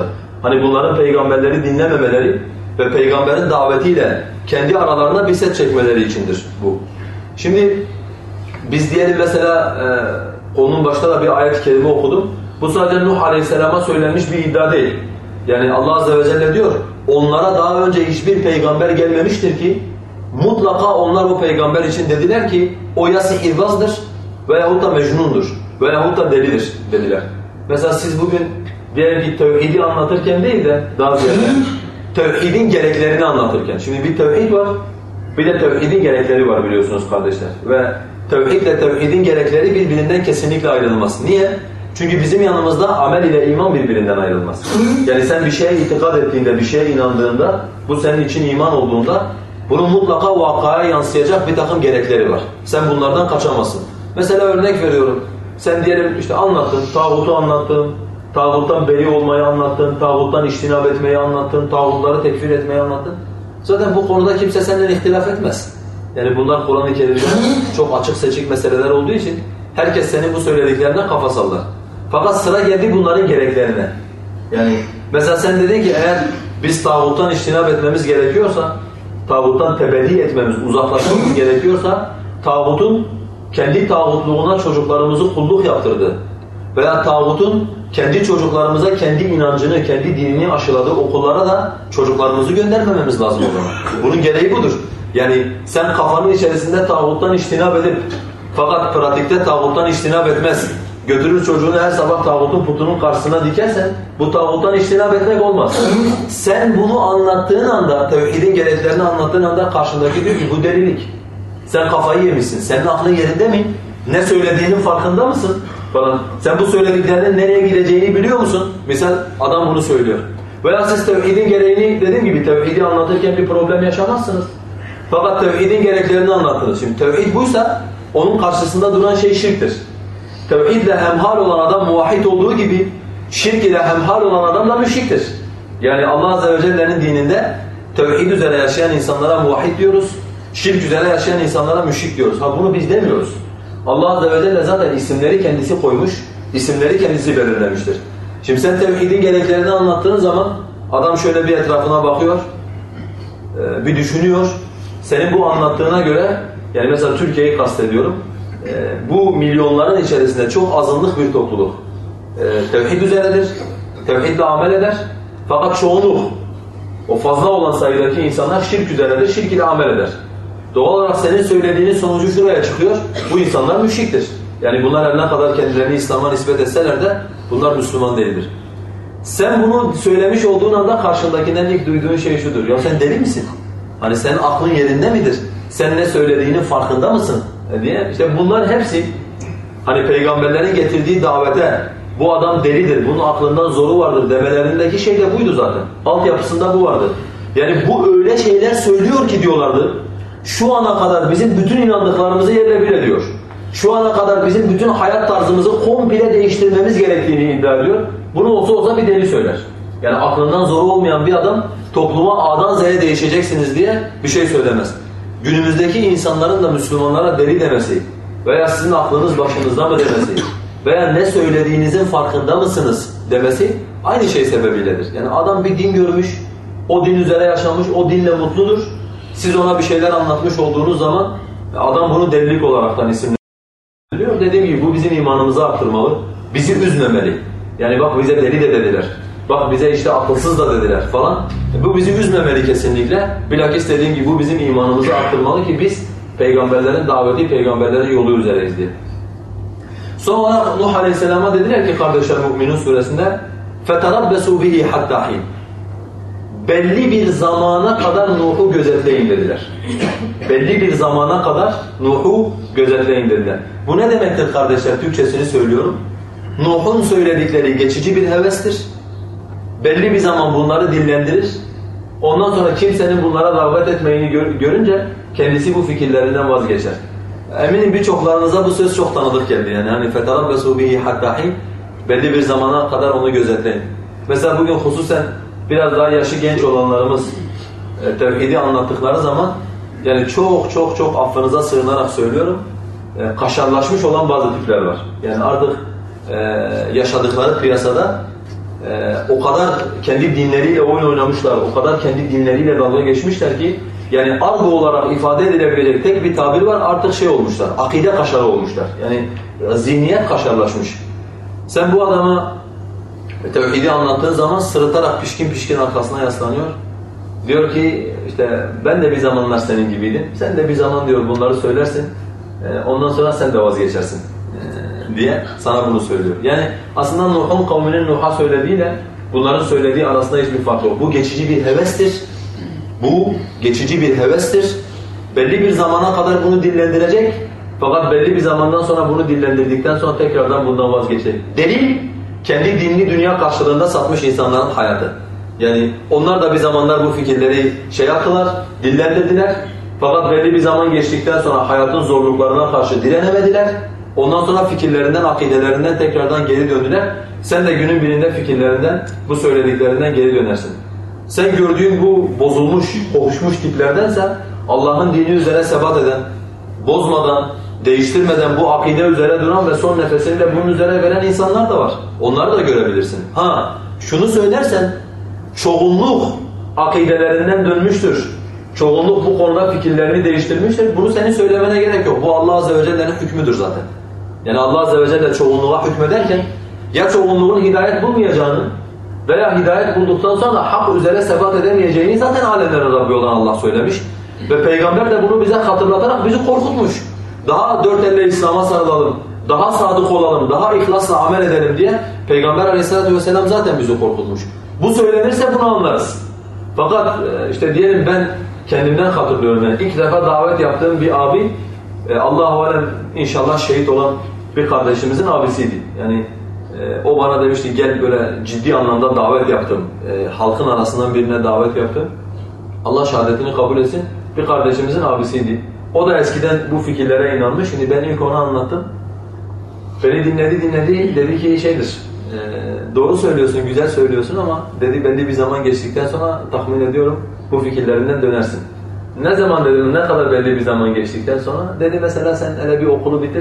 Hani bunların peygamberleri dinlememeleri ve peygamberin davetiyle kendi aralarına bir set çekmeleri içindir bu. Şimdi biz diyelim mesela onun başta da bir ayet-i kerime okudum. Bu sadece Nuh Aleyhisselam'a söylenmiş bir iddia değil. Yani Allah Azze ve Celle diyor, onlara daha önce hiçbir peygamber gelmemiştir ki mutlaka onlar bu peygamber için dediler ki o ya sihirbazdır veyahut da mecnundur veyahut da delidir dediler. Mesela siz bugün diyelim ki tevhidi anlatırken değil de daha ziyade tevhidin gereklerini anlatırken. Şimdi bir tevhid var, bir de tevhidin gerekleri var biliyorsunuz kardeşler. Ve tevhidle tevhidin gerekleri birbirinden kesinlikle ayrılmaz. Niye? Çünkü bizim yanımızda amel ile iman birbirinden ayrılmaz. Yani sen bir şeye itikad ettiğinde, bir şeye inandığında, bu senin için iman olduğunda bunun mutlaka vakaya yansıyacak bir takım gerekleri var. Sen bunlardan kaçamazsın. Mesela örnek veriyorum. Sen diyelim işte anlattın, tağutu anlattın, tağuttan beri olmayı anlattın, tağuttan içtinab etmeyi anlattın, tağutları tekfir etmeyi anlattın. Zaten bu konuda kimse senden ihtilaf etmez. Yani bunlar Kur'an-ı Kerim'de çok açık seçik meseleler olduğu için herkes senin bu söylediklerinden kafa sallar. Fakat sıra geldi bunların gereklerine. Yani mesela sen dedin ki eğer biz tağuttan içtinab etmemiz gerekiyorsa, tağuttan tebeddi etmemiz, uzaklaşmamız gerekiyorsa, tağutun kendi tağutluğuna çocuklarımızı kulluk yaptırdı veya tağutun kendi çocuklarımıza kendi inancını, kendi dinini aşıladığı okullara da çocuklarımızı göndermememiz lazım o zaman. Bunun gereği budur. Yani sen kafanın içerisinde tağuttan içtinab edip fakat pratikte tağuttan içtinab etmez. Götürür çocuğunu her sabah tağutun putunun karşısına dikersen bu tağuttan içtinab etmek olmaz. Sen bunu anlattığın anda, tevhidin gereklerini anlattığın anda karşındaki diyor ki bu delilik. Sen kafayı yemişsin. Senin aklın yerinde mi? Ne söylediğinin farkında mısın? Falan. Sen bu söylediklerinin nereye gideceğini biliyor musun? Misal adam bunu söylüyor. Veya siz tevhidin gereğini dediğim gibi tevhidi anlatırken bir problem yaşamazsınız. Fakat tevhidin gereklerini anlattınız. Şimdi tevhid buysa onun karşısında duran şey şirktir. Tevhidle hemhal olan adam muvahhid olduğu gibi şirk ile hemhal olan adam da müşriktir. Yani Allah Azze ve Celle'nin dininde tevhid üzere yaşayan insanlara muvahhid diyoruz. Şirk üzere yaşayan insanlara müşrik diyoruz. Ha bunu biz demiyoruz. Allah Azze ve Celle zaten isimleri kendisi koymuş, isimleri kendisi belirlemiştir. Şimdi sen tevhidin gereklerini anlattığın zaman adam şöyle bir etrafına bakıyor, bir düşünüyor. Senin bu anlattığına göre, yani mesela Türkiye'yi kastediyorum, bu milyonların içerisinde çok azınlık bir topluluk. Tevhid üzeredir, tevhidle amel eder. Fakat çoğunluk, o fazla olan sayıdaki insanlar şirk üzeredir, şirk ile amel eder. Doğal olarak senin söylediğinin sonucu şuraya çıkıyor, bu insanlar müşriktir. Yani bunlar her ne kadar kendilerini İslam'a nispet etseler de bunlar Müslüman değildir. Sen bunu söylemiş olduğun anda karşındakinden ilk duyduğun şey şudur. Ya sen deli misin? Hani senin aklın yerinde midir? Sen ne söylediğinin farkında mısın? Diye. İşte bunlar hepsi hani peygamberlerin getirdiği davete bu adam delidir, bunun aklından zoru vardır demelerindeki şey de buydu zaten. Altyapısında bu vardı. Yani bu öyle şeyler söylüyor ki diyorlardı. Şu ana kadar bizim bütün inandıklarımızı yerle bir ediyor. Şu ana kadar bizim bütün hayat tarzımızı komple değiştirmemiz gerektiğini iddia ediyor. Bunu olsa bir deli söyler. Yani aklından zoru olmayan bir adam topluma A'dan Z'ye değişeceksiniz diye bir şey söylemez. Günümüzdeki insanların da Müslümanlara deli demesi veya sizin aklınız başınızda mı demesi veya ne söylediğinizin farkında mısınız demesi aynı şey sebebiyledir. Yani adam bir din görmüş, o din üzere yaşamış, o dinle mutludur. Siz ona bir şeyler anlatmış olduğunuz zaman adam bunu delilik olaraktan isimlendiriyor. Dediğim gibi bu bizim imanımızı arttırmalı, bizi üzmemeli. Yani bak bize deli de dediler, bak bize işte akılsız da dediler falan. Bu bizi üzmemeli kesinlikle. Bilakis dediğim gibi bu bizim imanımızı arttırmalı ki biz peygamberlerin daveti, peygamberlerin yolu üzereyiz diye. Son olarak Nuh Aleyhisselam'a dediler ki kardeşler Mü'minun suresinde فَتَرَبَّسُوا بِهِ حَتَّى حِينَ belli bir zamana kadar Nuh'u gözetleyin dediler. Belli bir zamana kadar Nuh'u gözetleyin dediler. Bu ne demektir kardeşler? Türkçesini söylüyorum. Nuh'un söyledikleri geçici bir hevestir. Belli bir zaman bunları dillendirir. Ondan sonra kimsenin bunlara davet etmeyini görünce kendisi bu fikirlerinden vazgeçer. Eminim birçoklarınıza bu söz çok tanıdık geldi. Yani hani فَتَرَبَّسُوا بِهِ حَتَّى حِينَ belli bir zamana kadar onu gözetleyin. Mesela bugün hususen biraz daha yaşı genç olanlarımız tevhidi anlattıkları zaman yani çok affınıza sığınarak söylüyorum kaşarlaşmış olan bazı tipler var. Yani artık yaşadıkları piyasada o kadar kendi dinleriyle oyun oynamışlar, o kadar kendi dinleriyle dalga geçmişler ki yani argo olarak ifade edilebilecek tek bir tabir var, artık şey olmuşlar, akide kaşarı olmuşlar. Yani zihniyet kaşarlaşmış. Sen bu adama tevhidi anlattığın zaman sırıtarak pişkin pişkin arkasına yaslanıyor. Diyor ki işte ben de bir zamanlar senin gibiydim, sen de bir zaman diyor bunları söylersin, ondan sonra sen de vazgeçersin diye sana bunu söylüyor. Yani aslında Nuh'un kavminin Nuh'a söylediğiyle bunların söylediği arasında hiçbir fark yok. Bu geçici bir hevestir. Bu geçici bir hevestir. Belli bir zamana kadar bunu dillendirecek. Fakat belli bir zamandan sonra bunu dillendirdikten sonra tekrardan bundan vazgeçecek. Delil, kendi dinini dünya karşılığında satmış insanların hayatı. Yani onlar da bir zamanlar bu fikirleri şey yaptılar, dillendirdiler. Fakat belli bir zaman geçtikten sonra hayatın zorluklarına karşı direnemediler. Ondan sonra fikirlerinden, akidelerinden tekrardan geri döndüler. Sen de günün birinde fikirlerinden, bu söylediklerinden geri dönersin. Sen gördüğün bu bozulmuş, kokuşmuş tiplerdense Allah'ın dini üzere sebat eden, bozmadan, değiştirmeden bu akide üzere duran ve son nefesini de bunun üzere veren insanlar da var. Onları da görebilirsin. Ha, şunu söylersen, çoğunluk akidelerinden dönmüştür. Çoğunluk bu konuda fikirlerini değiştirmiştir. Bunu senin söylemene gerek yok. Bu Allah Azze ve Celle'nin hükmüdür zaten. Yani Allah Azze ve Celle çoğunluğa hükmederken ya çoğunluğun hidayet bulmayacağını veya hidayet bulduktan sonra hak üzere sebat edemeyeceğini zaten alemlerin Rabbi olan Allah söylemiş. Ve Peygamber de bunu bize hatırlatarak bizi korkutmuş. Daha dört elle İslam'a sarılalım, daha sadık olalım, daha ihlasla amel edelim diye Peygamber Aleyhisselatü vesselam zaten bizi korkutmuş. Bu söylenirse bunu anlarız. Fakat işte diyelim ben kendimden hatırlıyorum. Yani ilk defa davet yaptığım bir abi, Allah-u Alem inşallah şehit olan bir kardeşimizin abisiydi. Yani o bana demişti gel böyle ciddi anlamda davet yaptım. Halkın arasından birine davet yaptım. Allah şehadetini kabul etsin. Bir kardeşimizin abisiydi. O da eskiden bu fikirlere inanmış. Şimdi ben ilk onu anlattım. Beni dinledi. Dedi ki şeydir, doğru söylüyorsun, güzel söylüyorsun ama dedi belli bir zaman geçtikten sonra tahmin ediyorum bu fikirlerinden dönersin. Ne zaman dedim, ne kadar belli bir zaman geçtikten sonra? Dedi mesela sen hele bir okulu bitir,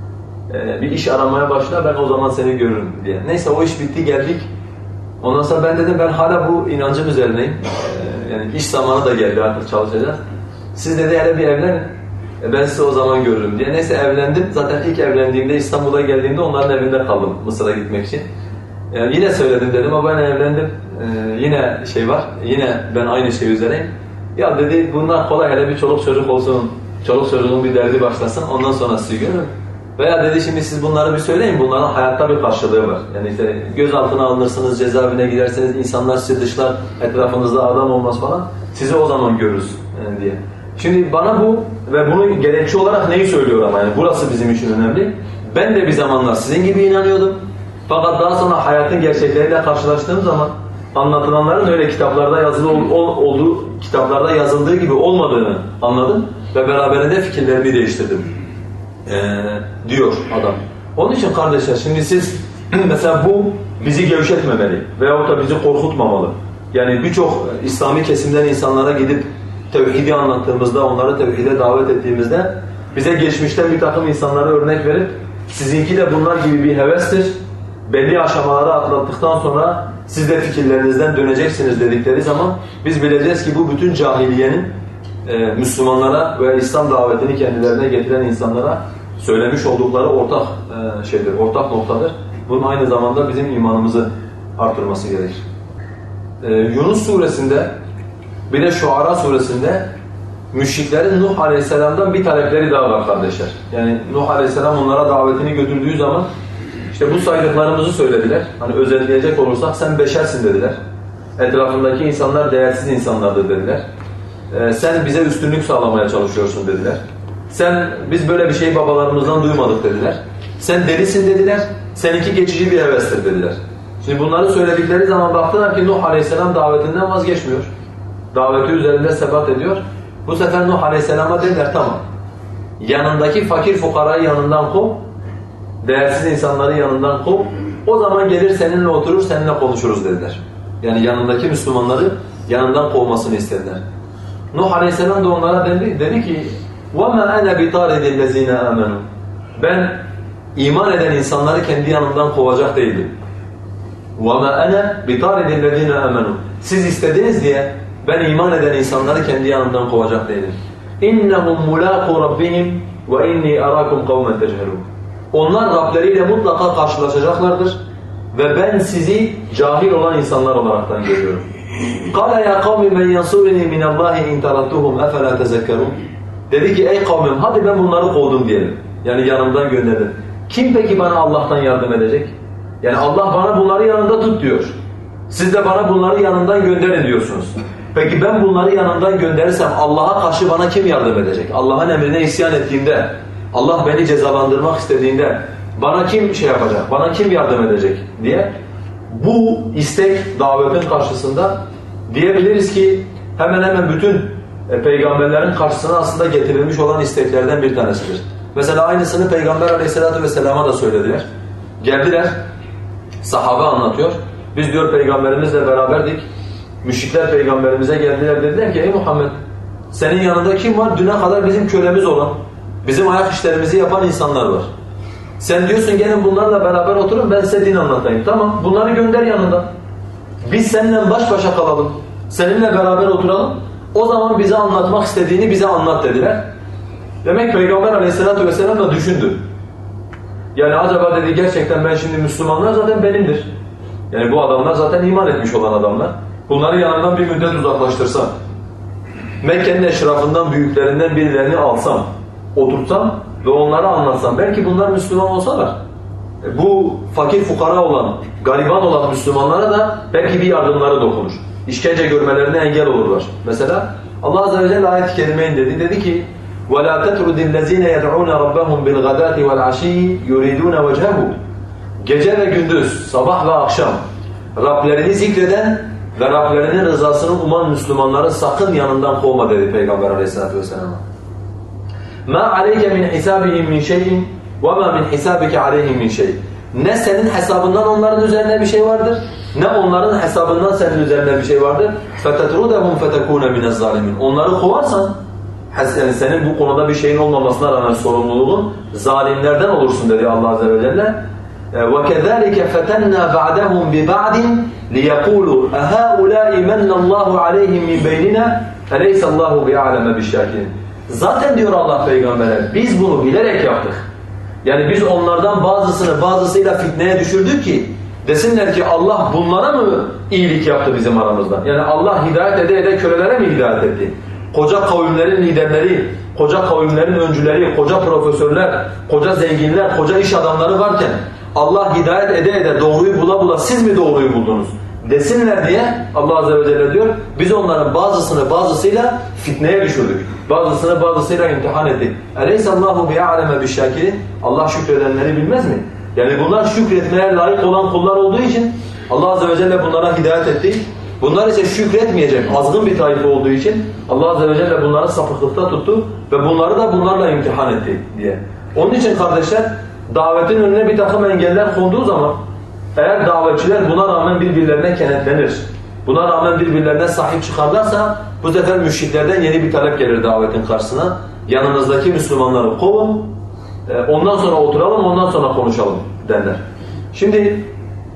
bir iş aramaya başla, ben o zaman seni görürüm diye. Neyse o iş bitti, geldik. Ondan sonra ben dedim ben hala bu inancım üzerineyim. Yani iş zamanı da geldi, artık çalışacağız. Siz dedi hele bir evlenin, ben sizi o zaman görürüm diye. Neyse evlendim. Zaten ilk evlendiğimde İstanbul'a geldiğimde onların evinde kaldım Mısır'a gitmek için. Yani yine söyledim dedim ama ben evlendim. Yine şey var, yine ben aynı şey üzereyim. Ya dedi bunlar kolay, hele bir çoluk çocuk olsun, çoluk çocuğun bir derdi başlasın, ondan sonra sizi görürüm. Veya dedi şimdi siz bunları bir söyleyin, bunların hayatta bir karşılığı var. Yani işte gözaltına alınırsınız, cezaevine giderseniz, insanlar sizi dışlar, etrafınızda adam olmaz falan, sizi o zaman görürüz diye. Şimdi bana bu ve bunu gerekçe olarak neyi söylüyor ama yani burası bizim için önemli. Ben de bir zamanlar sizin gibi inanıyordum. Fakat daha sonra hayatın gerçekleriyle karşılaştığım zaman anlatılanların öyle kitaplarda yazılı olduğu, kitaplarda yazıldığı gibi olmadığını anladım ve beraberinde fikirlerimi değiştirdim diyor adam. Onun için kardeşler şimdi siz mesela bu bizi gevşetmemeli veyahut da bizi korkutmamalı. Yani birçok İslami kesimden insanlara gidip tevhidi anlattığımızda, onları tevhide davet ettiğimizde bize geçmişten bir takım insanlara örnek verip sizinki de bunlar gibi bir hevestir, belli aşamaları atlattıktan sonra siz de fikirlerinizden döneceksiniz dedikleri zaman biz bileceğiz ki bu bütün cahiliyenin Müslümanlara ve İslam davetini kendilerine getiren insanlara söylemiş oldukları ortak şeydir, ortak noktadır. Bunun aynı zamanda bizim imanımızı artırması gerekir. Yunus suresinde bir de Şuara suresinde müşriklerin Nuh Aleyhisselam'dan bir talepleri daha var kardeşler. Yani Nuh Aleyhisselam onlara davetini götürdüğü zaman işte bu saydıklarımızı söylediler. Hani özetleyecek olursak sen beşersin dediler. Etrafındaki insanlar değersiz insanlardır dediler. Sen bize üstünlük sağlamaya çalışıyorsun dediler. Biz böyle bir şeyi babalarımızdan duymadık dediler. Sen delisin dediler. Seninki geçici bir hevestir dediler. Şimdi bunları söyledikleri zaman baktılar ki Nuh Aleyhisselam davetinden vazgeçmiyor. Daveti üzerinde sebat ediyor. Bu sefer Nuh Aleyhisselam'a dediler tamam. Yanındaki fakir fukarayı yanından kov. Değersiz insanları yanından kov. O zaman gelir seninle oturur, seninle konuşuruz dediler. Yani yanındaki Müslümanları yanından kovmasını istediler. Nuh Aleyhisselam da onlara dedi ki وَمَا أَنَا بِطَارِدِ الَّذ۪ينَ آمَنُوا Ben iman eden insanları kendi yanından kovacak değilim. وَمَا أَنَا بِطَارِدِ الَّذ۪ينَ آمَنُوا Siz istediniz diye ben iman eden insanları kendi yanımdan kovacak değilim. اِنَّهُمْ مُلَاقُوا رَبِّهِمْ وَاِنِّي أَرَاكُمْ قَوْمًا تَجْهَلُونَ Onlar Rableriyle mutlaka karşılaşacaklardır ve ben sizi cahil olan insanlar olaraktan görüyorum. قَالَ يَا قَوْمِ مَنْ يَنْصُرِنِي مِنَ اللّٰهِ اِنْ تَرَدْتُهُمْ اَفَلَا تَذَكَّرُونَ Dedi ki ey kavmim hadi ben bunları kovdum diyelim. Yani yanımdan gönderdim. Kim peki bana Allah'tan yardım edecek? Yani Allah bana bunları yanında tut diyor. Siz de bana bunları yanından gönderin diyorsunuz. Peki ben bunları yanından gönderirsem Allah'a karşı bana kim yardım edecek? Allah'ın emrine isyan ettiğimde, Allah beni cezalandırmak istediğinde bana kim şey yapacak, bana kim yardım edecek diye bu istek davetin karşısında diyebiliriz ki hemen hemen bütün peygamberlerin karşısına aslında getirilmiş olan isteklerden bir tanesidir. Mesela aynısını Peygamber Aleyhisselatü Vesselam'a da söylediler. Geldiler, sahabe anlatıyor. Biz diyor peygamberimizle beraberdik. Müşrikler peygamberimize geldiler dediler ki ey Muhammed senin yanında kim var? Düne kadar bizim kölemiz olan, bizim ayak işlerimizi yapan insanlar var. Sen diyorsun gelin bunlarla beraber oturun ben size din anlatayım. Tamam bunları gönder yanında. Biz seninle baş başa kalalım. Seninle beraber oturalım. O zaman bize anlatmak istediğini bize anlat dediler. Demek Peygamber Aleyhisselatü Vesselam da düşündü. Yani acaba dedi gerçekten ben şimdi Müslümanlar zaten benimdir. Yani bu adamlar zaten iman etmiş olan adamlar. Bunları yanından bir müddet uzaklaştırsam, Mekke'nin eşrafından büyüklerinden birilerini alsam, oturtsam ve onlara anlatsam belki bunlar Müslüman olsalar bu fakir fukara olan, gariban olan Müslümanlara da belki bir yardımları dokunur. İşkence görmelerine engel olurlar. Mesela Allah Azze ve Celle ayet-i kerimeyin dedi ki وَلَا تَتْرُدِ الَّذ۪ينَ يَدْعُونَ رَبَّهُمْ بِالْغَدَاتِ وَالْعَشِيِّ يُرِيدُونَ وَجْهَهُ Gece ve gündüz, sabah ve akşam Rablerini zikreden ve Rablerinin rızasını uman Müslümanları sakın yanından kovma dedi Peygamber Aleyhisselatü Vesselam'a. مَا عَلَيْكَ مِنْ حِسَابِهِمْ مِنْ شَيْءٍ وَمَا مِنْ حِسَابِكَ عَلَيْهِمْ مِنْ شَيْءٍ Ne senin hesabından onların üzerine bir şey vardır, ne onların hesabından senin üzerine bir şey vardır. فَتَتْرُدَهُمْ فَتَكُونَ مِنَ الظَّالِمِينَ Onları kovarsan, yani senin bu konuda bir şeyin olmamasına rağmen sorumluluğun zalimlerden olursun dedi Allah Azze ve Celle. وَكَذَٰلِكَ فَتَنَّا بَعْدَهُمْ بِبَعْدٍ لِيَقُولُوا أَهَٰؤُلَاءِ مَنَّ اللّٰهُ عَلَيْهِمْ مِنْ بَيْنِنَا فَلَيْسَ اللّٰهُ بِأَعْلَمَ بِالشَّاكِرِينَ Zaten diyor Allah Peygamber'e biz bunu bilerek yaptık. Yani biz onlardan bazısıyla fitneye düşürdük ki desinler ki Allah bunlara mı iyilik yaptı bizim aramızda? Yani Allah hidayet ede kölelere mi hidayet etti? Koca kavimlerin liderleri, koca kavimlerin öncüleri, koca profesörler, koca zenginler, koca iş adamları varken Allah hidayet ede doğruyu bula siz mi doğruyu buldunuz? Desinler diye Allah Azze ve Celle diyor, biz onların bazısıyla fitneye düşürdük. Bazısıyla imtihan ettik. اَلَيْسَ اللّٰهُ بِيَعْلَمَ بِالشَّاكِرِينَ Allah şükredenleri bilmez mi? Yani bunlar şükretmeye layık olan kullar olduğu için Allah Azze ve Celle bunlara hidayet etti. Bunlar ise şükretmeyecek azgın bir tayfa olduğu için Allah Azze ve Celle bunları sapıklıkta tuttu ve bunları da bunlarla imtihan etti diye. Onun için kardeşler davetin önüne bir takım engeller konduğu zaman eğer davetçiler buna rağmen birbirlerine kenetlenir, buna rağmen birbirlerine sahip çıkarlarsa bu sefer müşriklerden yeni bir talep gelir davetin karşısına. Yanınızdaki Müslümanları kovun, ondan sonra oturalım, ondan sonra konuşalım derler. Şimdi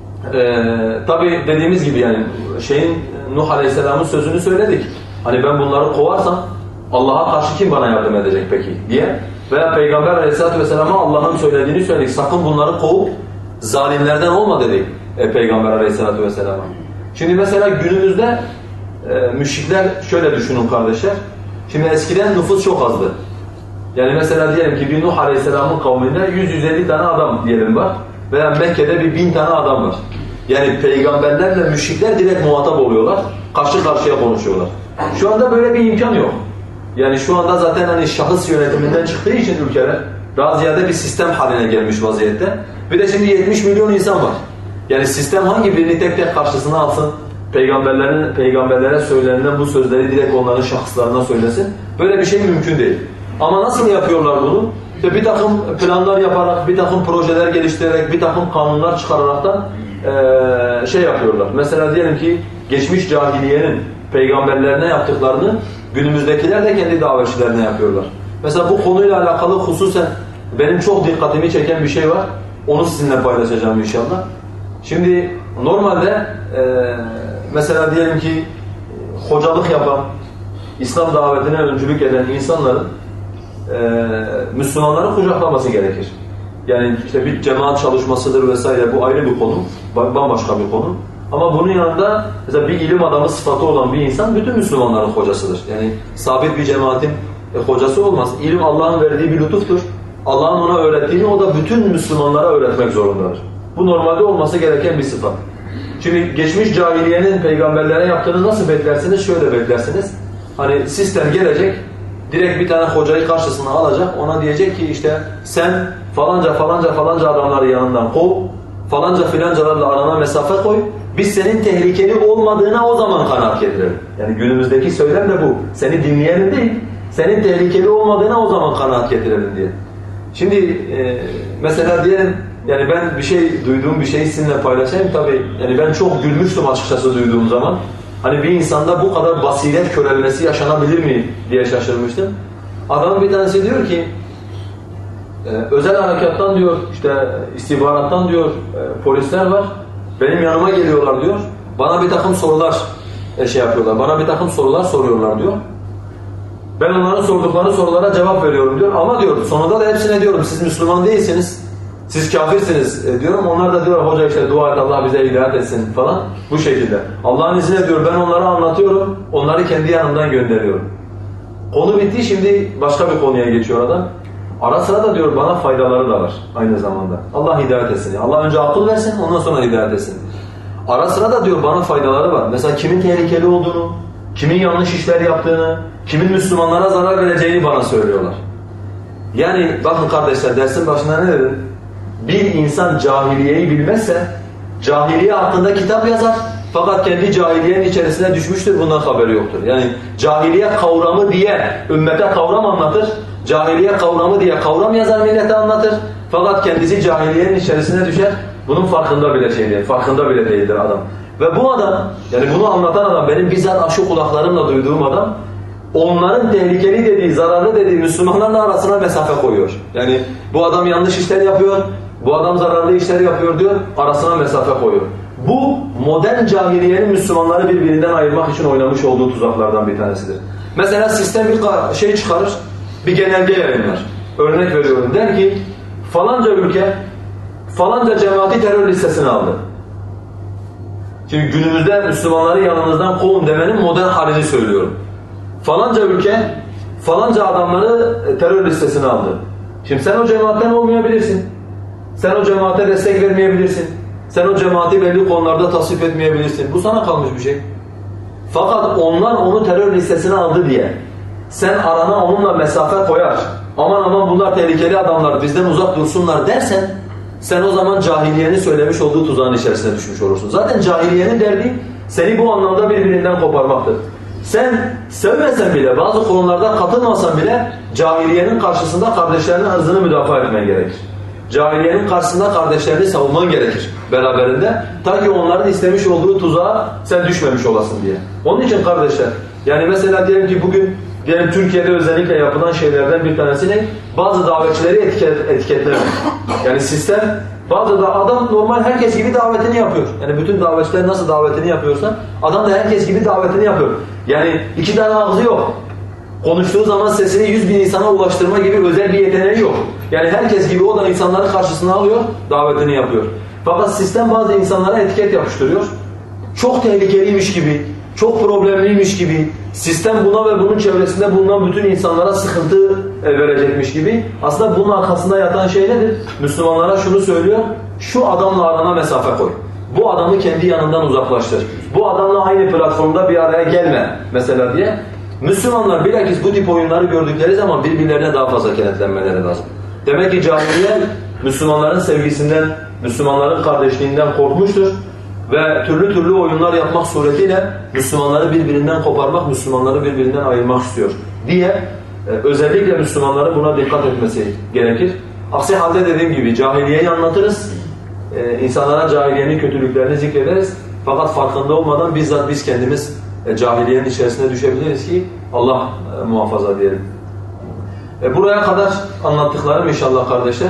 tabi dediğimiz gibi yani Nuh Aleyhisselam'ın sözünü söyledik. Hani ben bunları kovarsam Allah'a karşı kim bana yardım edecek peki diye. Veya Peygamber Aleyhisselatü Vesselam'a Allah'ın söylediğini söyledik. Sakın bunları kovup zalimlerden olma dedik Peygamber Aleyhisselatü Vesselam'a. Şimdi mesela günümüzde müşrikler şöyle düşünün kardeşler. Şimdi eskiden nüfus çok azdı. Yani mesela diyelim ki bir Nuh Aleyhisselam'ın kavminde 100-150 tane adam diyelim var. Veya Mekke'de bir 1000 tane adam var. Yani peygamberlerle müşrikler direkt muhatap oluyorlar. Karşı karşıya konuşuyorlar. Şu anda böyle bir imkan yok. Yani şu anda zaten hani şahıs yönetiminden çıktığı için ülkeler daha ziyade bir sistem haline gelmiş vaziyette. Bir de şimdi 70 milyon insan var. Yani sistem hangi birini tek tek karşısına alsın? Peygamberlere söylenilen bu sözleri direkt onların şahıslarına söylesin. Böyle bir şey mümkün değil. Ama nasıl yapıyorlar bunu? İşte bir takım planlar yaparak, bir takım projeler geliştirerek, bir takım kanunlar çıkararaktan şey yapıyorlar. Mesela diyelim ki geçmiş cahiliyenin peygamberlerine yaptıklarını günümüzdekiler de kendi davetçilerine yapıyorlar. Mesela bu konuyla alakalı hususen benim çok dikkatimi çeken bir şey var. Onu sizinle paylaşacağım inşallah. Şimdi Normalde mesela diyelim ki hocalık yapan, İslam davetine öncülük eden insanların Müslümanları kucaklaması gerekir. Yani işte bir cemaat çalışmasıdır vesaire, bu ayrı bir konu, bambaşka bir konu. Ama bunun yanında mesela bir ilim adamı sıfatı olan bir insan bütün Müslümanların hocasıdır. Yani sabit bir cemaatin hocası olmaz. İlim Allah'ın verdiği bir lütuftur. Allah'ın ona öğrettiğini o da bütün Müslümanlara öğretmek zorundadır. Bu normalde olması gereken bir sıfat. Şimdi geçmiş cahiliyenin peygamberlere yaptığını nasıl beklersiniz? Şöyle beklersiniz. Hani sistem gelecek, direkt bir tane hocayı karşısına alacak, ona diyecek ki işte sen falanca falanca falanca adamları yanından kov, falanca filancalarla arana mesafe koy, biz senin tehlikeli olmadığına o zaman kanaat getirelim. Yani günümüzdeki söylem de bu. Seni dinleyelim değil, senin tehlikeli olmadığına o zaman kanaat getirelim diye. Şimdi mesela diyelim, yani ben duyduğum bir şeyi sizinle paylaşayım tabii. Yani ben çok gülmüştüm açıkçası duyduğum zaman. Hani bir insanda bu kadar basiret körelmesi yaşanabilir mi diye şaşırmıştım. Adam bir tanesi diyor ki, özel harekattan diyor, işte istihbarattan diyor, polisler var. Benim yanıma geliyorlar diyor. Bana bir takım sorular yapıyorlar. Bana bir takım sorular soruyorlar diyor. Ben onların sordukları sorulara cevap veriyorum diyor. Ama diyor sonunda da hepsine diyorum siz Müslüman değilsiniz. Siz kafirsiniz diyorum. Onlar da diyor hoca işte dua et Allah bize hidayet etsin falan. Bu şekilde. Allah'ın izniyle diyor ben onlara anlatıyorum. Onları kendi yanımdan gönderiyorum. Konu bitti, şimdi başka bir konuya geçiyor adam. Ara sıra da diyor bana faydaları da var aynı zamanda. Allah hidayet etsin. Allah önce akıl versin ondan sonra hidayet etsin. Ara sıra da diyor bana faydaları var. Mesela kimin tehlikeli olduğunu, kimin yanlış işler yaptığını, kimin Müslümanlara zarar vereceğini bana söylüyorlar. Yani bakın kardeşler, dersin başına ne dedim? Bir insan cahiliyeyi bilmezse, cahiliye hakkında kitap yazar fakat kendi cahiliyenin içerisine düşmüştür, bundan haberi yoktur. Yani cahiliye kavramı diye ümmete kavram anlatır, cahiliye kavramı diye kavram yazar, millete anlatır fakat kendisi cahiliyenin içerisine düşer, bunun farkında bile değildir adam. Ve bu adam, yani bunu anlatan adam, benim bizzat aşı kulaklarımla duyduğum adam, onların tehlikeli dediği, zararlı dediği Müslümanlarla arasına mesafe koyuyor. Yani bu adam yanlış işler yapıyor, bu adam zararlı işler yapıyor diyor, arasına mesafe koyuyor. Bu modern cahiliyenin Müslümanları birbirinden ayırmak için oynamış olduğu tuzaklardan bir tanesidir. Mesela sistem bir şey çıkarır, bir genelge yayınlar. Örnek veriyorum, der ki falanca ülke falanca cemaati terör listesine aldı. Şimdi günümüzde Müslümanları yanımızdan kovun demenin modern halini söylüyorum. Falanca ülke falanca adamları terör listesine aldı. Şimdi sen o cemaatten olmayabilirsin. Sen o cemaate destek vermeyebilirsin. Sen o cemaati belli konularda tasvip etmeyebilirsin. Bu sana kalmış bir şey. Fakat onlar onu terör listesine aldı diye sen arana onunla mesafe koyar, aman aman bunlar tehlikeli adamlar bizden uzak dursunlar dersen, sen o zaman cahiliyenin söylemiş olduğu tuzağın içerisine düşmüş olursun. Zaten cahiliyenin derdi seni bu anlamda birbirinden koparmaktır. Sen sevmesen bile, bazı konularda katılmasan bile cahiliyenin karşısında kardeşlerinin ırzını müdafaa etmen gerekir. Cahiliyenin karşısında kardeşlerini savunman gerekir beraberinde. Ta ki onların istemiş olduğu tuzağa sen düşmemiş olasın diye. Onun için kardeşler, yani mesela diyelim ki bugün Türkiye'de özellikle yapılan şeylerden bir tanesi ne? Bazı davetçileri etiketlemek. Yani sistem, bazı da adam normal herkes gibi davetini yapıyor. Yani bütün davetçiler nasıl davetini yapıyorsa adam da herkes gibi davetini yapıyor. Yani iki tane ağzı yok. Konuştuğu zaman sesini 100.000 insana ulaştırma gibi özel bir yeteneği yok. Yani herkes gibi o da insanları karşısına alıyor, davetini yapıyor. Fakat sistem bazı insanlara etiket yapıştırıyor. Çok tehlikeliymiş gibi, çok problemliymiş gibi, sistem buna ve bunun çevresinde bulunan bütün insanlara sıkıntı verecekmiş gibi. Aslında bunun arkasında yatan şey nedir? Müslümanlara şunu söylüyor, şu adamla arana mesafe koy. Bu adamı kendi yanından uzaklaştır. Bu adamla aynı platformda bir araya gelme mesela diye. Müslümanlar bilakis bu tip oyunları gördükleri zaman birbirlerine daha fazla kenetlenmeleri lazım. Demek ki cahiliye Müslümanların sevgisinden, Müslümanların kardeşliğinden korkmuştur ve türlü türlü oyunlar yapmak suretiyle Müslümanları birbirinden koparmak, Müslümanları birbirinden ayırmak istiyor diye özellikle Müslümanların buna dikkat etmesi gerekir. Aksi halde dediğim gibi cahiliyeyi anlatırız, insanlara cahiliyenin kötülüklerini zikrederiz fakat farkında olmadan bizzat biz kendimiz cahiliyenin içerisine düşebiliriz ki Allah muhafaza diyelim. Buraya kadar anlattıklarım inşallah kardeşler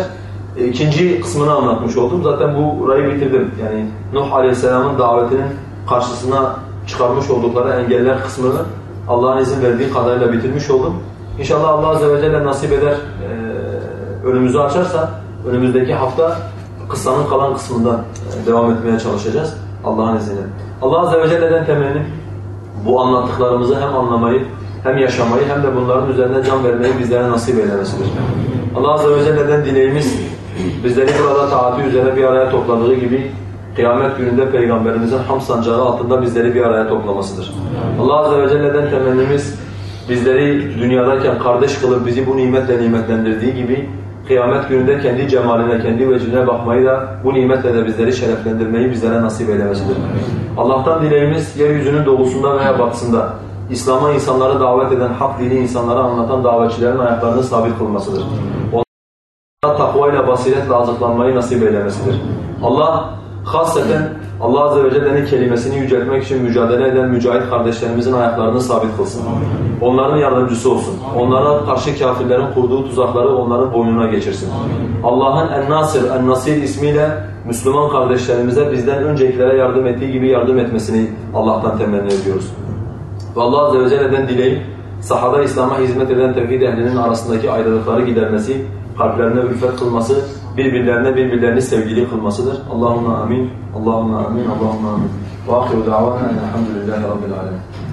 İkinci kısmını anlatmış oldum. Zaten burayı bitirdim. Yani Nuh Aleyhisselam'ın davetinin karşısına çıkarmış oldukları engeller kısmını Allah'ın izin verdiği kadarıyla bitirmiş oldum. İnşallah Allah Azze ve Celle nasip eder, önümüzü açarsa önümüzdeki hafta kıssanın kalan kısmından devam etmeye çalışacağız Allah'ın izniyle. Allah Azze ve Celle'den temennim bu anlattıklarımızı hem anlamayı hem yaşamayı hem de bunların üzerine can vermeyi bizlere nasip eylemesidir. Allah Azze ve Celle'den dileğimiz bizleri burada taati üzere bir araya topladığı gibi kıyamet gününde Peygamberimizin ham sancağı altında bizleri bir araya toplamasıdır. Allah Azze ve Celle'den temennimiz bizleri dünyadayken kardeş kılıp bizi bu nimetle nimetlendirdiği gibi kıyamet gününde kendi cemaline, kendi vecihine bakmayı da bu nimetle de bizleri şereflendirmeyi bizlere nasip eylemesidir. Allah'tan dileğimiz yeryüzünün doğusunda veya batısında İslam'a insanları davet eden, hak dini insanlara anlatan davetçilerin ayaklarını sabit kılmasıdır. Onlara takvayla, basiretle azıklanmayı nasip eylemesidir. Allah hasreten Allah Azze ve Celle'nin kelimesini yüceltmek için mücadele eden mücahit kardeşlerimizin ayaklarını sabit kılsın. Onların yardımcısı olsun. Onlara karşı kafirlerin kurduğu tuzakları onların boynuna geçirsin. Allah'ın En-Nasir, En-Nasir ismiyle Müslüman kardeşlerimize bizden öncekilere yardım ettiği gibi yardım etmesini Allah'tan temenni ediyoruz. Ve Allah Azze ve Celle'den dileğim, sahada İslam'a hizmet eden tevhid ehlinin arasındaki ayrılıkları gidermesi, kalplerine ülfet kılması, birbirlerini sevgili kılmasıdır. Allahumme amin, Allahumme amin, Allahumme amin. Ve ahiru da'vana elhamdülillahi rabbil alemin.